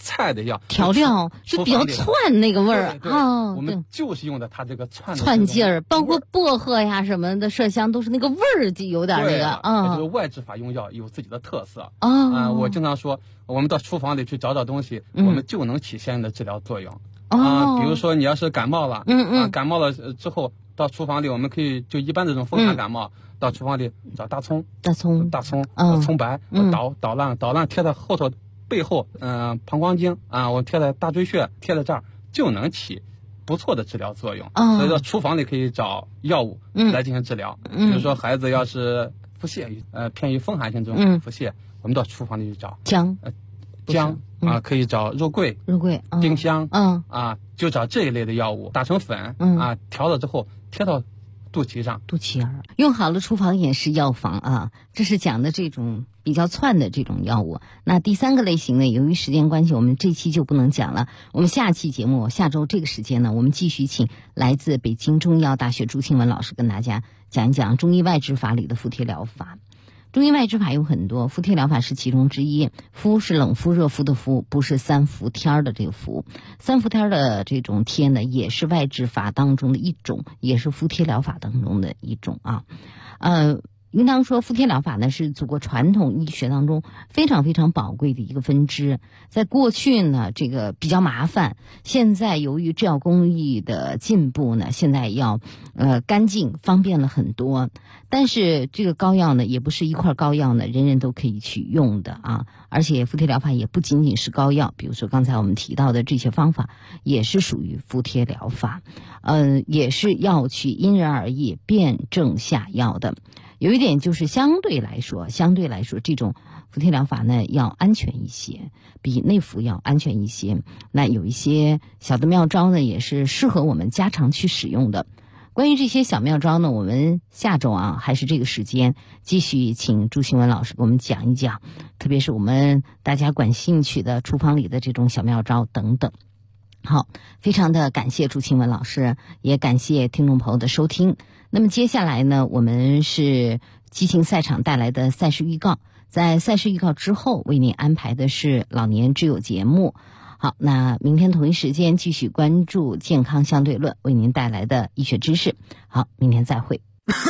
菜的药调料是比较窜那个味儿啊。我们就是用的它这个窜劲儿，包括薄荷呀什么的麝香都是那个味儿就有点那个啊。 这个外治法用药有自己的特色啊。我经常说，我们到厨房里去找东西，我们就能起相应的治疗作用啊。比如说你要是感冒了，感冒了之后到厨房里，我们可以就一般这种风寒感冒。到厨房里找大葱，葱白，捣烂贴在后头背后，膀胱经啊，我贴在大椎穴，贴在这儿就能起不错的治疗作用。所以说厨房里可以找药物来进行治疗。比如说孩子要是腹泻，偏于风寒性这种腹泻，我们到厨房里去找姜啊，可以找肉桂、丁香，就找这一类的药物打成粉啊，调了之后贴到肚脐眼用好了，厨房也是药房啊。这是讲的这种比较窜的这种药物。那第三个类型呢，由于时间关系，我们这期就不能讲了。我们下期节目，下周这个时间呢，我们继续请来自北京中医药大学朱庆文老师跟大家讲一讲中医外治法里的敷贴疗法。中医外治法有很多，敷贴疗法是其中之一。敷是冷敷、热敷的敷，不是三伏天的这个敷。三伏天的这种贴呢，也是外治法当中的一种，也是敷贴疗法当中的一种啊。应当说敷贴疗法呢是祖国传统医学当中非常非常宝贵的一个分支。在过去呢这个比较麻烦，现在由于制药工艺的进步呢，现在要干净方便了很多。但是这个膏药呢也不是一块膏药呢人人都可以去用的啊，而且敷贴疗法也不仅仅是膏药，比如说刚才我们提到的这些方法也是属于敷贴疗法，也是要去因人而异，辨证下药的。有一点就是相对来说这种敷贴疗法呢要安全一些，比内服要安全一些。那有一些小的妙招呢也是适合我们家常去使用的。关于这些小妙招呢，我们下周还是这个时间继续请朱庆文老师给我们讲一讲，特别是我们大家感兴趣的厨房里的这种小妙招等等。好，非常的感谢朱庆文老师，也感谢听众朋友的收听。那么接下来呢，我们是激情赛场带来的赛事预告，在赛事预告之后为您安排的是老年之友节目。好，那明天同一时间继续关注健康相对论为您带来的医学知识。好，明天再会。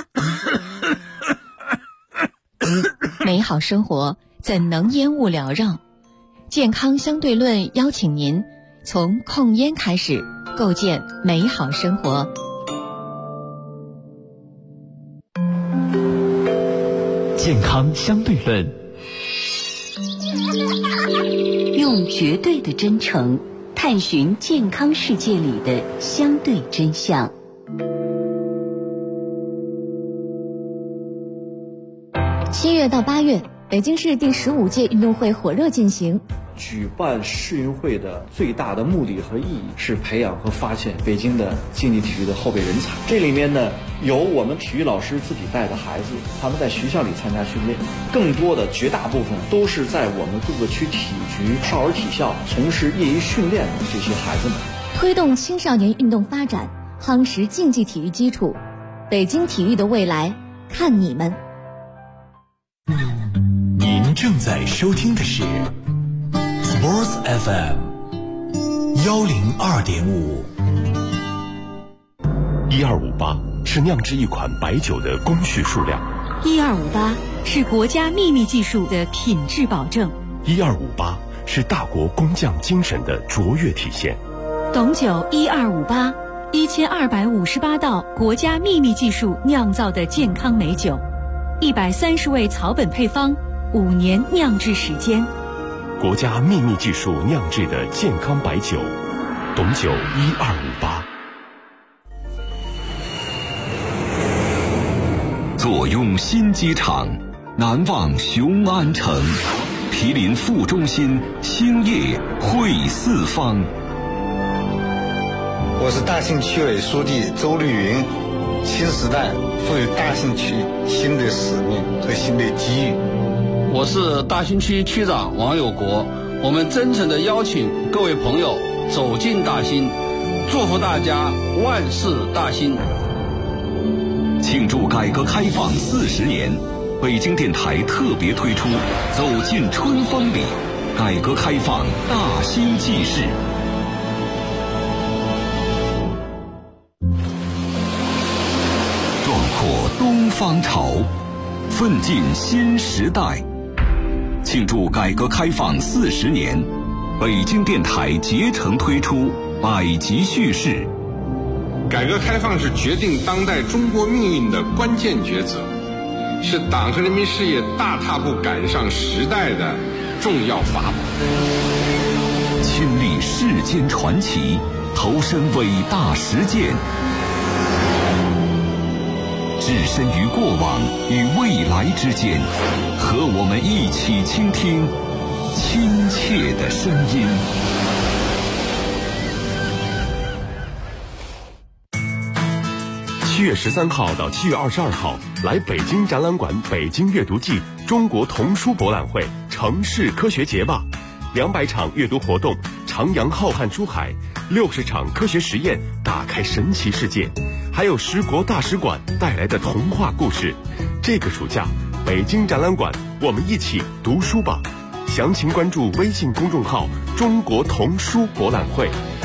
美好生活怎能烟雾缭绕？健康相对论邀请您从控烟开始，构建美好生活。 健康相对论， 用绝对的真诚探寻健康世界里的相对真相。 7月到8月，北京市第15届运动会火热进行。 举办世运会的最大的目的和意义是培养和发现北京的竞技体育的后备人才。这里面呢，有我们体育老师自己带的孩子，他们在学校里参加训练，更多的绝大部分都是在我们各个区体局、少儿体校从事业余训练的这些孩子们。 推动青少年运动发展，夯实竞技体育基础，北京体育的未来看你们。 您正在收听的是Sports FM 102.5。1258是酿制一款白酒的工序数量 ，1258是国家秘密技术的品质保证 ，1258是大国工匠精神的卓越体现。 董酒1258，1258道国家秘密技术酿造的健康美酒，130味草本配方，5年酿制时间。 国家秘密技术酿制的健康白酒，董酒1258。坐拥新机场，难忘雄安城，毗邻副中心，兴业汇四方。 我是大兴区委书记周绿云。新时代赋予大兴区新的使命和新的机遇。 我是大兴区区长王有国，我们真诚地邀请各位朋友走进大兴，祝福大家万事大兴。 庆祝改革开放40年，北京电台特别推出《走进春风里》， 改革开放大兴纪事。壮阔东方潮，奋进新时代。庆祝改革开放40年，北京电台竭诚推出百集叙事。 改革开放是决定当代中国命运的关键抉择，是党和人民事业大踏步赶上时代的重要法宝。 亲历世间传奇，投身伟大实践，置身于过往与未来之间，和我们一起倾听亲切的声音。 7月13号到7月22号，来北京展览馆北京阅读季中国童书博览会城市科学节吧，200场阅读活动，徜徉浩瀚书海，60场科学实验，打开神奇世界，还有10国大使馆带来的童话故事。这个暑假，北京展览馆，我们一起读书吧。详情关注微信公众号“中国童书博览会”。